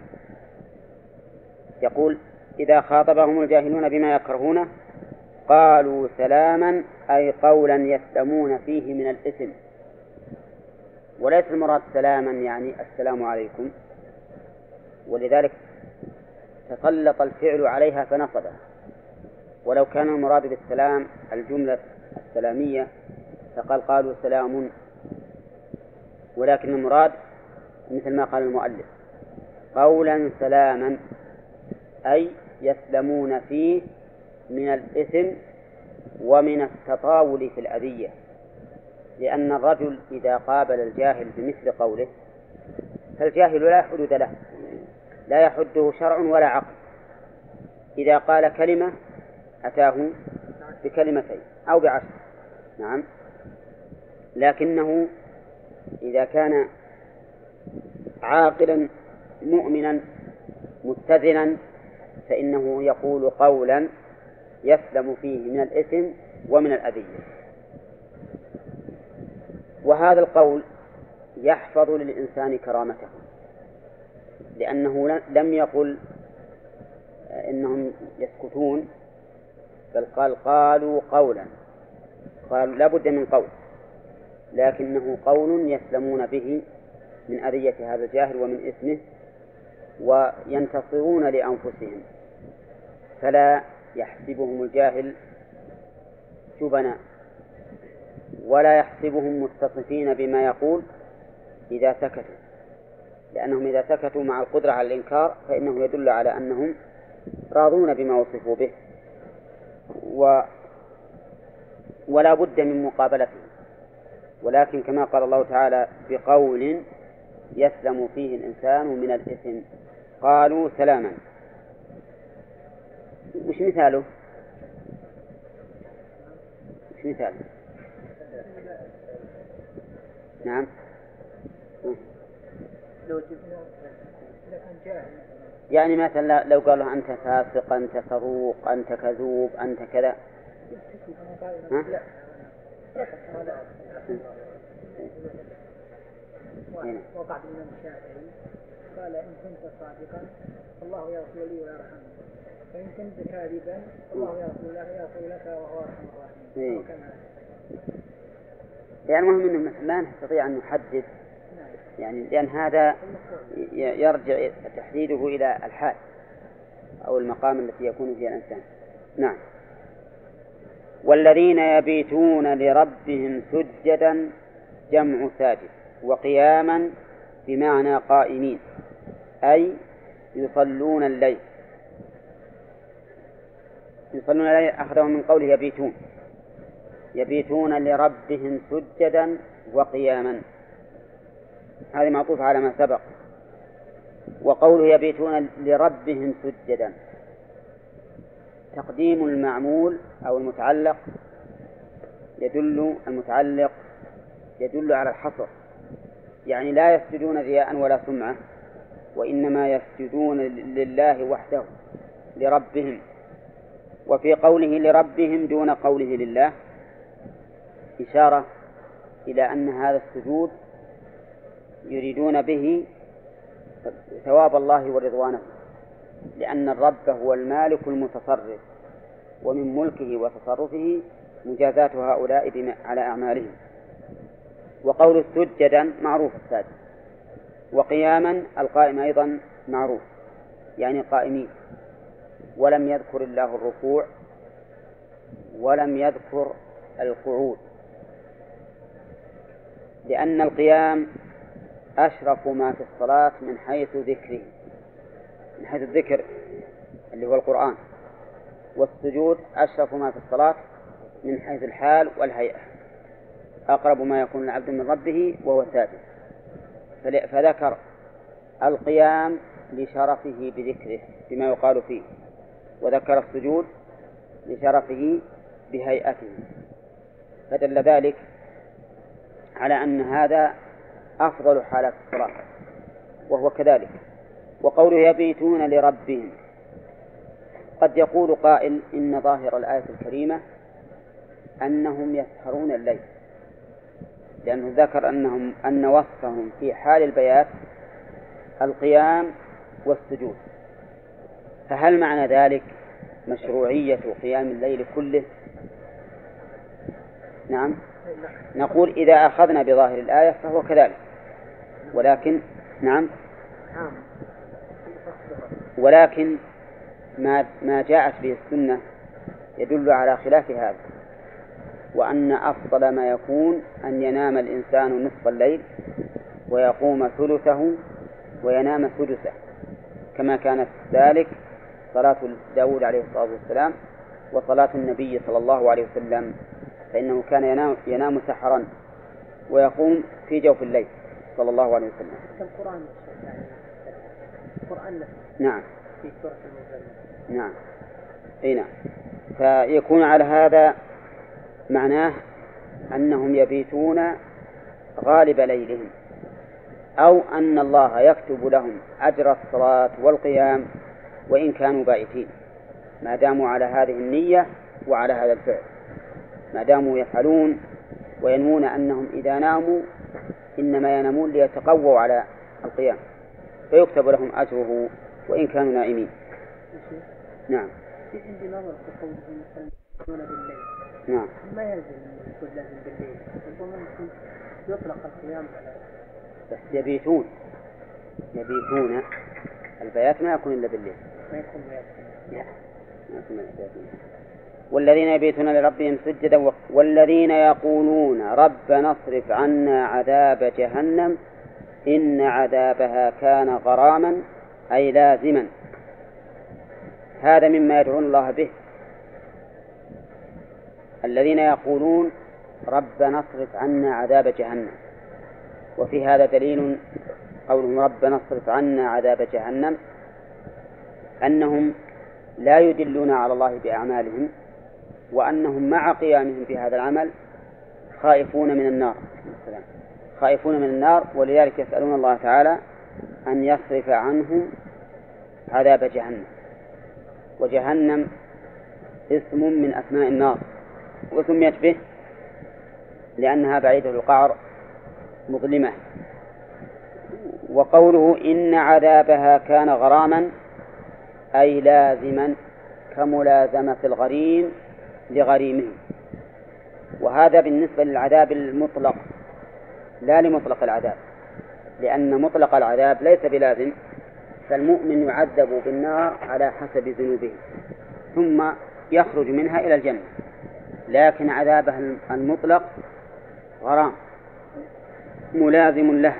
[SPEAKER 1] يقول إذا خاطبهم الجاهلون بما يكرهونه قالوا سلاما، أي قولا يسلمون فيه من الإثم، وليس المراد سلاما يعني السلام عليكم، ولذلك تسلط الفعل عليها فنصبه. ولو كان المراد بالسلام الجملة السلامية فقال قالوا سلام، ولكن المراد مثل ما قال المؤلف قولا سلاما، أي يسلمون فيه من الإثم ومن التطاول في الأذية، لأن الرجل إذا قابل الجاهل بمثل قوله فالجاهل لا حدود له، لا يحده شرع ولا عقل، إذا قال كلمة أتاه بكلمتين أو بعشر، نعم، لكنه إذا كان عاقلا مؤمنا متزنا فإنه يقول قولا يسلم فيه من الإثم ومن الأذية. وهذا القول يحفظ للإنسان كرامته، لأنه لم يقل إنهم يسكتون، بل قالوا قولا، قالوا لا بد من قول، لكنه قول يسلمون به من أذية هذا الجاهل ومن إثمه وينتصرون لأنفسهم، فلا يحسبهم الجاهل جبنا ولا يحسبهم متصفين بما يقول إذا سكتوا، لأنهم إذا سكتوا مع القدرة على الإنكار فإنه يدل على أنهم راضون بما وصفوا به ولا بد من مقابلته، ولكن كما قال الله تعالى بقول يسلم فيه الإنسان من الإثم قالوا سلاما. وش مثاله؟ وش مثاله؟ نعم، يعني مثلا لو قالوا أنت فاسق، أنت سروق، أنت كذوب، أنت كذا، ها؟
[SPEAKER 2] وقع الإمام الشافعي قال إن كنت صادقا الله يغفر لي ويرحمني، فإن كنت كاذبا الله يغفر لك وهو أرحم الراحمين.
[SPEAKER 1] يعني المهم أنه لا نستطيع أن نحدد، يعني لأن هذا يرجع تحديده إلى الحال أو المقام التي يكون فيها الإنسان. نعم. والذين يبيتون لربهم سجدا جمع ساجد، وقياما بمعنى قائمين، أي يصلون الليل. يصلون الليل أخذوا من قوله يبيتون، يبيتون لربهم سجدا وقياما، هذه معطوف على ما سبق. وقوله يبيتون لربهم سجدا تقديم المعمول أو المتعلق المتعلق يدل على الحصر، يعني لا يسجدون رياء ولا سمعة، وإنما يسجدون لله وحده لربهم. وفي قوله لربهم دون قوله لله إشارة إلى أن هذا السجود يريدون به ثواب الله ورضوانه، لأن الرب هو المالك المتصرف، ومن ملكه وتصرفه مجازات هؤلاء على أعمالهم. وقول سجدا معروف الساجد، وقياما القائم أيضا معروف، يعني قائمين. ولم يذكر الله الركوع ولم يذكر القعود، لأن القيام أشرف ما في الصلاة من حيث ذكره، من حيث الذكر اللي هو القرآن، والسجود أشرف ما في الصلاة من حيث الحال والهيئة، أقرب ما يكون العبد من ربه وهو ساجد، فذكر القيام لشرفه بذكره بما يقال فيه، وذكر السجود لشرفه بهيئته، فدل ذلك على أن هذا أفضل حالات الصلاة، وهو كذلك. وقوله يبيتون لربهم، قد يقول قائل إن ظاهر الآية الكريمة أنهم يسهرون الليل، لأنه ذكر أن وصفهم في حال البيات القيام والسجود، فهل معنى ذلك مشروعية قيام الليل كله؟ نعم، نقول إذا أخذنا بظاهر الآية فهو كذلك، ولكن نعم، ولكن ما جاءت به السنة يدل على خلاف هذا، وأن أفضل ما يكون أن ينام الإنسان نصف الليل ويقوم ثلثه وينام سدسه، كما كانت ذلك صلاة داود عليه الصلاة والسلام وصلاة النبي صلى الله عليه وسلم، فإنه كان ينام سحرا ويقوم في جوف الليل صلى الله عليه وسلم.
[SPEAKER 6] القرآن القرآن
[SPEAKER 1] نعم
[SPEAKER 6] في سورة المزمل.
[SPEAKER 1] نعم أي نعم، فيكون على هذا معناه أنهم يبيتون غالب ليلهم، أو أن الله يكتب لهم أجر الصلاة والقيام وإن كانوا بائتين، ما داموا على هذه النية وعلى هذا الفعل، ما داموا يفعلون وينمون أنهم إذا ناموا إنما ينامون ليتقووا على القيام، فيكتب لهم أجره وإن كانوا نائمين.
[SPEAKER 6] نعم. عندي نظر في قوله يصلون بالليل.
[SPEAKER 1] نعم.
[SPEAKER 6] ما يلزم أن يكون لازم بالليل، ربما ممكن يطلق القيام على.
[SPEAKER 1] بس يبيتون البيات ما يكون إلا بالليل.
[SPEAKER 6] ما يكون بيات.
[SPEAKER 1] لا ما يكون بيات. والذين يبيتون لربهم سجدا والذين يقولون ربنا اصرف عنا عذاب جهنم إن عذابها كان غراما أي لازما. هذا مما يدعون الله به، الذين يقولون ربنا اصرف عنا عذاب جهنم، وفي هذا دليل قولهم ربنا اصرف عنا عذاب جهنم أنهم لا يدلون على الله بأعمالهم، وأنهم مع قيامهم بهذا العمل خائفون من النار، ولذلك يسألون الله تعالى أن يصرف عنهم عذاب جهنم. وجهنم اسم من أسماء النار، وسميت به لأنها بعيدة القعر مظلمة. وقوله إن عذابها كان غراما أي لازما كملازمة الغريم لغريمه، وهذا بالنسبة للعذاب المطلق لا لمطلق العذاب، لأن مطلق العذاب ليس بلازم، فالمؤمن يعذب بالنار على حسب ذنوبه ثم يخرج منها إلى الجنة، لكن عذابه المطلق غرام ملازم له،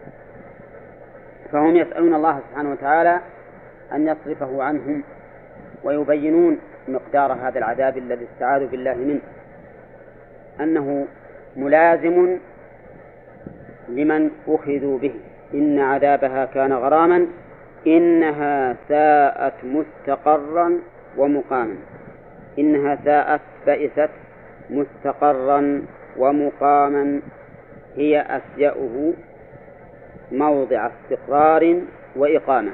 [SPEAKER 1] فهم يسألون الله سبحانه وتعالى أن يصرفه عنهم، ويبينون مقدار هذا العذاب الذي استعاذوا بالله منه، أنه ملازم لمن أخذوا به. إن عذابها كان غراما إنها ساءت مستقرا ومقاما. إنها ساءت بئست مستقرا ومقاما هي أسيأه موضع استقرار وإقامة.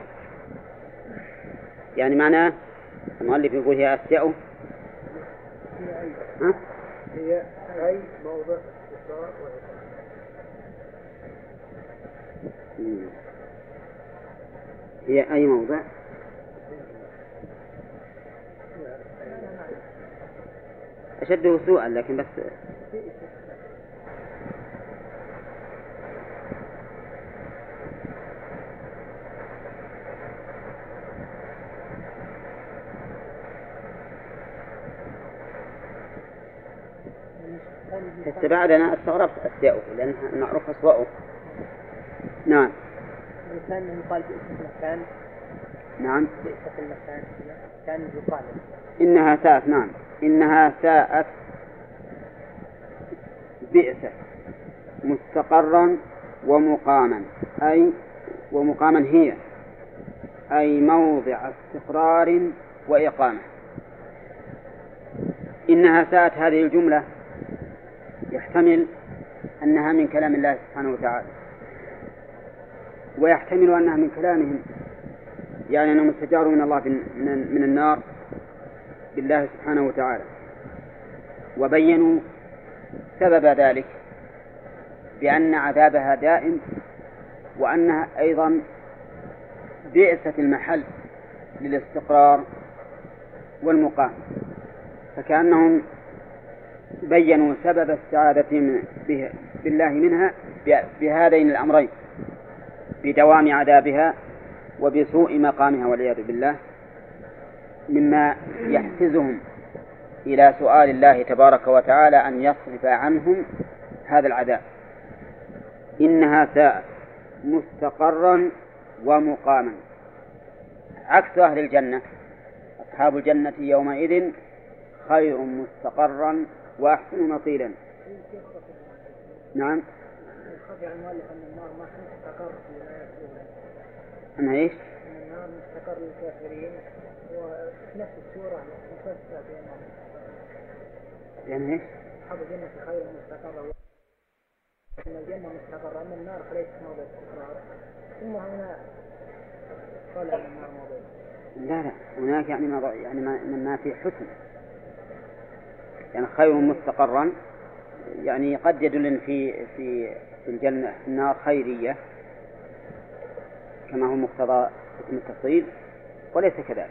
[SPEAKER 1] يعني معناه المؤلف يقول هي أسيأه
[SPEAKER 3] هي أي موضع استقرار وإقامة.
[SPEAKER 1] هي أي موضع أشده سوءا، لكن بس حتى بعد أنا استغربت أسياؤه لأنها معروف أسوأه. نعم.
[SPEAKER 6] كان يقال بئس المكان.
[SPEAKER 1] نعم.
[SPEAKER 6] بئس المكان كان يقال.
[SPEAKER 1] إنها ساءت. نعم. إنها ساءت بئس مستقرا ومقاما، أي ومقاما هي أي موضع استقرار وإقامة. إنها ساءت هذه الجملة يحتمل أنها من كلام الله سبحانه وتعالى، ويحتمل أنها من كلامهم، يعني أنهم استجاروا من الله من النار بالله سبحانه وتعالى، وبينوا سبب ذلك بأن عذابها دائم، وأنها أيضا بئسة المحل للاستقرار والمقام، فكأنهم بينوا سبب السعادة بالله منها بهذين الأمرين، بدوام عذابها وبسوء مقامها والعياذ بالله، مما يحفزهم إلى سؤال الله تبارك وتعالى أن يصرف عنهم هذا العذاب. إنها ساءت مستقرا ومقاما، عكس أهل الجنة. أصحاب الجنة يومئذ خير مستقرا وأحسن مقيلا. نعم.
[SPEAKER 2] خفي عن المؤلف أن النار ما تستقر في ولاية الأولى.
[SPEAKER 1] أنها إيش؟
[SPEAKER 2] أن النار مستقر للكافرين، وفي نفس السورة مفسرة بأنها مستقرة.
[SPEAKER 1] يعني إيش؟
[SPEAKER 2] أصحاب الجنة خير مستقرة، أن الجنة مستقرة، أما النار فليست موضع استقرار. ثم هنا قال أن النار موضع.
[SPEAKER 1] لا هناك يعني ما في حسن، يعني خير مستقرا، يعني قد يدل في الجنة النار خيرية كما هو مقتضى اسم التفصيل، وليس كذلك.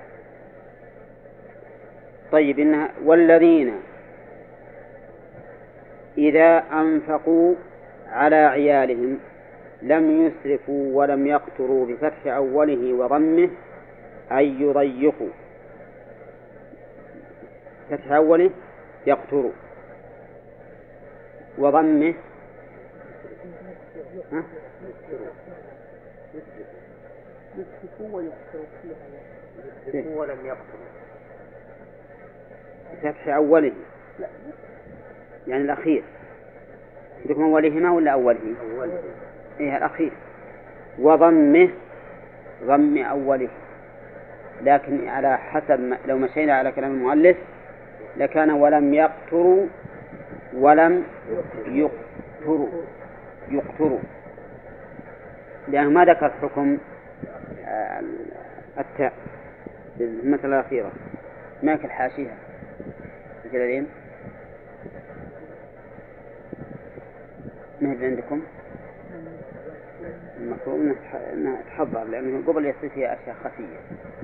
[SPEAKER 1] طيب إنها والذين إذا أنفقوا على عيالهم لم يسرفوا ولم يقتروا بفتح أوله وضمه أي يضيقوا، فتح أوله يقتروا وضمه
[SPEAKER 6] يسرفوا ويقتروا فيها ولم يقتروا
[SPEAKER 1] فتح أوله يعني الأخير. عندكم أولهما ولا أوله؟ إيه الأخير. وضمه ضم أوله، لكن على حسب لو مشينا على كلام المؤلف لكان ولم يقتروا ولم يقتروا، لأنه ما ذكر حكم التاء المثل الأخيرة، ما يكل حاشيها الجلالين ما هي عندكم. المفروض أنها تحضر، لأنه قبل يصير فيها أشياء خفية،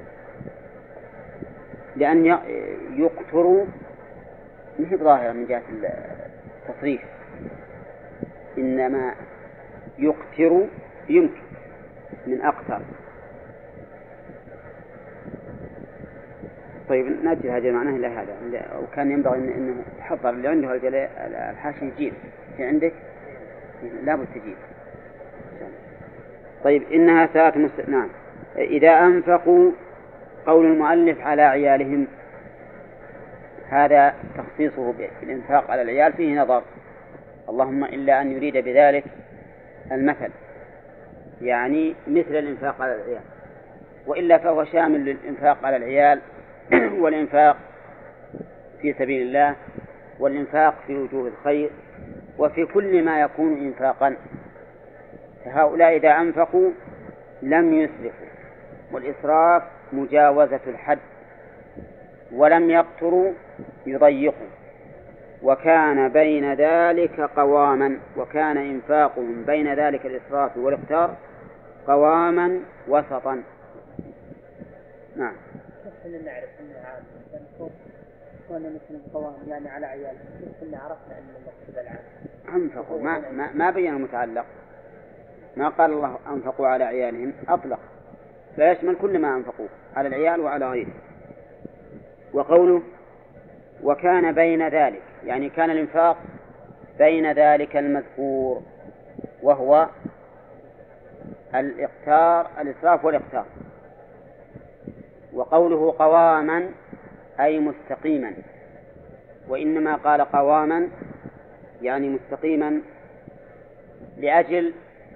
[SPEAKER 1] لأن يقتروا ما هي ظاهرة من جهة التصريف، إنما يقتر يمكن من أقتر. طيب نأجل هذا معناه إلى هذا، وكان ينبغي أنه يحضر اللي عنده الحاشي يجيب، في عندك لا بد تجيب. طيب إنها ساءت نعم. إذا أنفقوا، قول المؤلف على عيالهم هذا تخصيصه بالإنفاق على العيال فيه نظر، اللهم إلا أن يريد بذلك المثل، يعني مثل الإنفاق على العيال، وإلا فهو شامل للإنفاق على العيال والإنفاق في سبيل الله والإنفاق في وجوه الخير وفي كل ما يكون إنفاقا. فهؤلاء إذا أنفقوا لم يسرفوا، والإسراف مجاوزة الحد، ولم يقتروا يضيقوا، وكان بين ذلك قواما، وكان إنفاقهم بين ذلك الإسراف والاقتار قواما وسطا. نعم.
[SPEAKER 6] كيف نعرف أنها عام كنا مثل القوام يعني على عيال، كيف عرفنا أن المقصود العام؟
[SPEAKER 1] أنفقوا ما بين المتعلق، ما قال الله أنفقوا على عيالهم، أطلق لا يشمل كل ما أنفقوا على العيال وعلى غيره. وقوله وكان بين ذلك يعني كان الإنفاق بين ذلك المذكور وهو الإسراف والإقتار. وقوله قواما أي مستقيما، وإنما قال قواما يعني مستقيما لأجل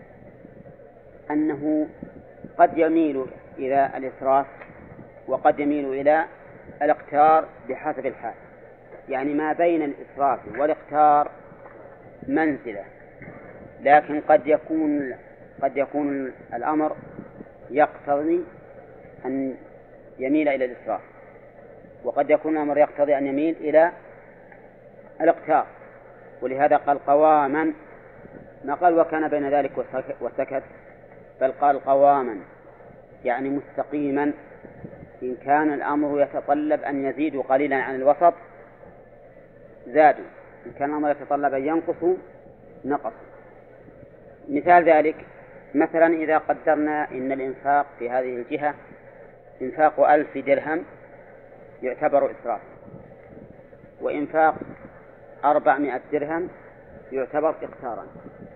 [SPEAKER 1] أنه قد يميل إلى الإسراف وقد يميل إلى الاقتار بحسب الحال. يعني ما بين الإسراف والاقتار منزلة، لكن قد يكون الأمر يقتضي أن يميل إلى الإسراف، وقد يكون الأمر يقتضي أن يميل إلى الاقتار. ولهذا قال قواما، ما قال وكان بين ذلك وسكت، بل قال قواما يعني مستقيما. إن كان الأمر يتطلب أن يزيدوا قليلا عن الوسط زادوا، إن كان الأمر يتطلب أن ينقصوا نقصوا. مثال ذلك مثلا إذا قدرنا إن الإنفاق في هذه الجهة إنفاق 1000 درهم يعتبر إسراف، وإنفاق 400 درهم يعتبر إقتارا.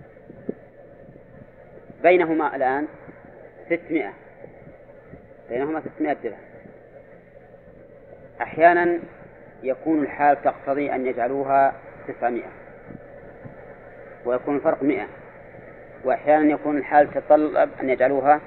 [SPEAKER 1] بينهما الآن 600 درهم. أحيانا يكون الحال تقتضي أن يجعلوها 900 ويكون الفرق 100، وأحيانا يكون الحال تتطلب أن يجعلوها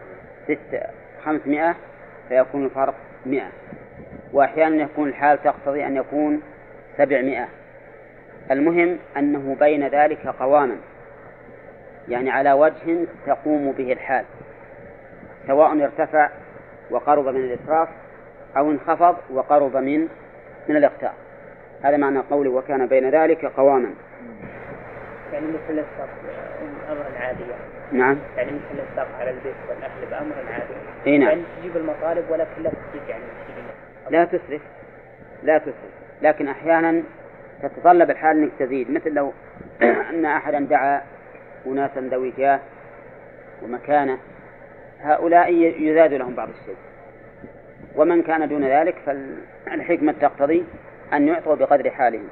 [SPEAKER 1] 500 فيكون الفرق 100، وأحيانا يكون الحال تقتضي أن يكون 700. المهم أنه بين ذلك قواما، يعني على وجه تقوم به الحال، سواء ارتفع وقرب من الإسراف أو انخفض وقرب من الإقتار. هذا معنى قوله وكان بين ذلك قواما.
[SPEAKER 6] يعني مثل الساق أمر عادي.
[SPEAKER 1] نعم.
[SPEAKER 6] يعني مثل الساق على البيت والأكل بأمر عادي.
[SPEAKER 1] نعم.
[SPEAKER 6] يعني تجيب المطالب ولكن لا تسرف، يعني
[SPEAKER 1] لا تسرف، لكن أحيانا تتطلب الحال أنك تزيد. مثل لو أن أحدا دعا أناسا ذوي جاه ومكانة، هؤلاء يزاد لهم بعض الشيء، ومن كان دون ذلك فالحكمة تقتضي أن يعطوا بقدر حالهم.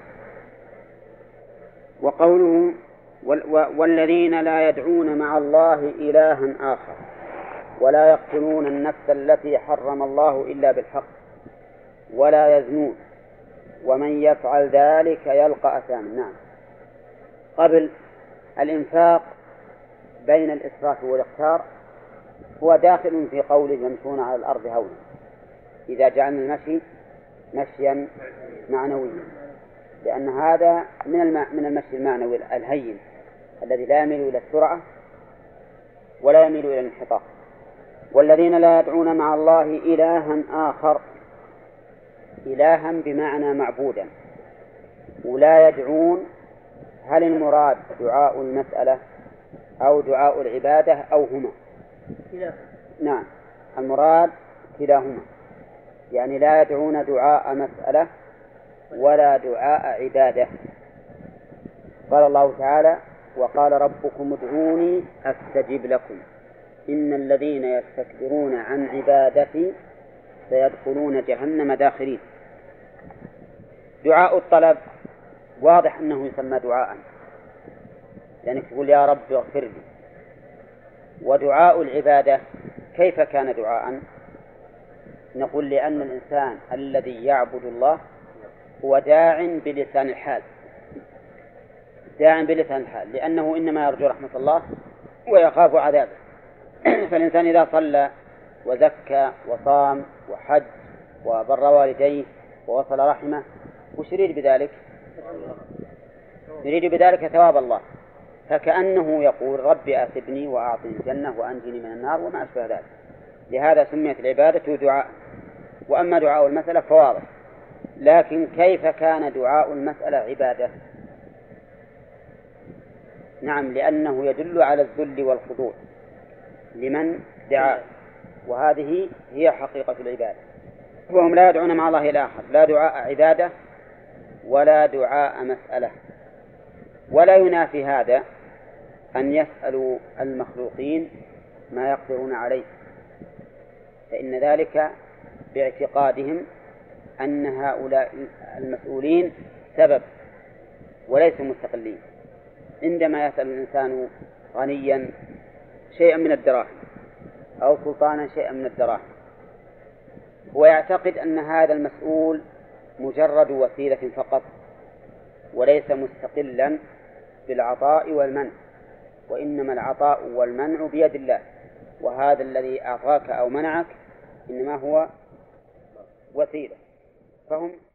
[SPEAKER 1] وقوله والذين لا يدعون مع الله إلها آخر ولا يقتلون النفس التي حرم الله إلا بالحق ولا يزنون ومن يفعل ذلك يلقى أثاما. نعم. قبل الإنفاق بين الإسراف والإقتار هو داخل في قوله يمشون على الأرض هونا، إذا جعلنا المشي مشيا معنويا، لأن هذا من المشي المعنوي الهين الذي لا يميل إلى السرعة ولا يميل إلى الانحطاط. والذين لا يدعون مع الله إلها آخر، إلها بمعنى معبودا، ولا يدعون، هل المراد دعاء المسألة أو دعاء العبادة أو هما؟ نعم، المراد كلاهما، يعني لا يدعون دعاء مسألة ولا دعاء عبادة. قال الله تعالى وقال ربكم ادعوني أستجب لكم إن الذين يستكبرون عن عبادتي سيدخلون جهنم داخرين. دعاء الطلب واضح أنه يسمى دعاء، لأنك تقول يا رب اغفر لي. ودعاء العبادة كيف كان دعاء؟ نقول لأن الإنسان الذي يعبد الله هو داع بلسان الحال، لأنه إنما يرجو رحمة الله ويخاف عذابه. فالإنسان إذا صلى وزكى وصام وحج وبر والديه ووصل رحمه، وش يريد بذلك؟ يريد بذلك ثواب الله، فكأنه يقول ربي آتبني وأعطني الجنة وأنجني من النار وما أشبه ذلك. لهذا سميت العبادة دعاء. وأما دعاء المسألة فواضح، لكن كيف كان دعاء المسألة عبادة؟ نعم، لأنه يدل على الذل والخضوع لمن دعا، وهذه هي حقيقة العبادة. وهم لا يدعون مع الله الآخر، لا دعاء عبادة ولا دعاء مسألة. ولا ينافي هذا أن يسألوا المخلوقين ما يقدرون عليه، فإن ذلك باعتقادهم أن هؤلاء المسؤولين سبب وليسوا مستقلين. عندما يسأل الإنسان غنيا شيئا من الدراهم أو سلطانا شيئا من الدراهم ويعتقد أن هذا المسؤول مجرد وسيلة فقط وليس مستقلا بالعطاء والمنع، وإنما العطاء والمنع بيد الله، وهذا الذي أعطاك أو منعك إنما هو وسيلة. فهم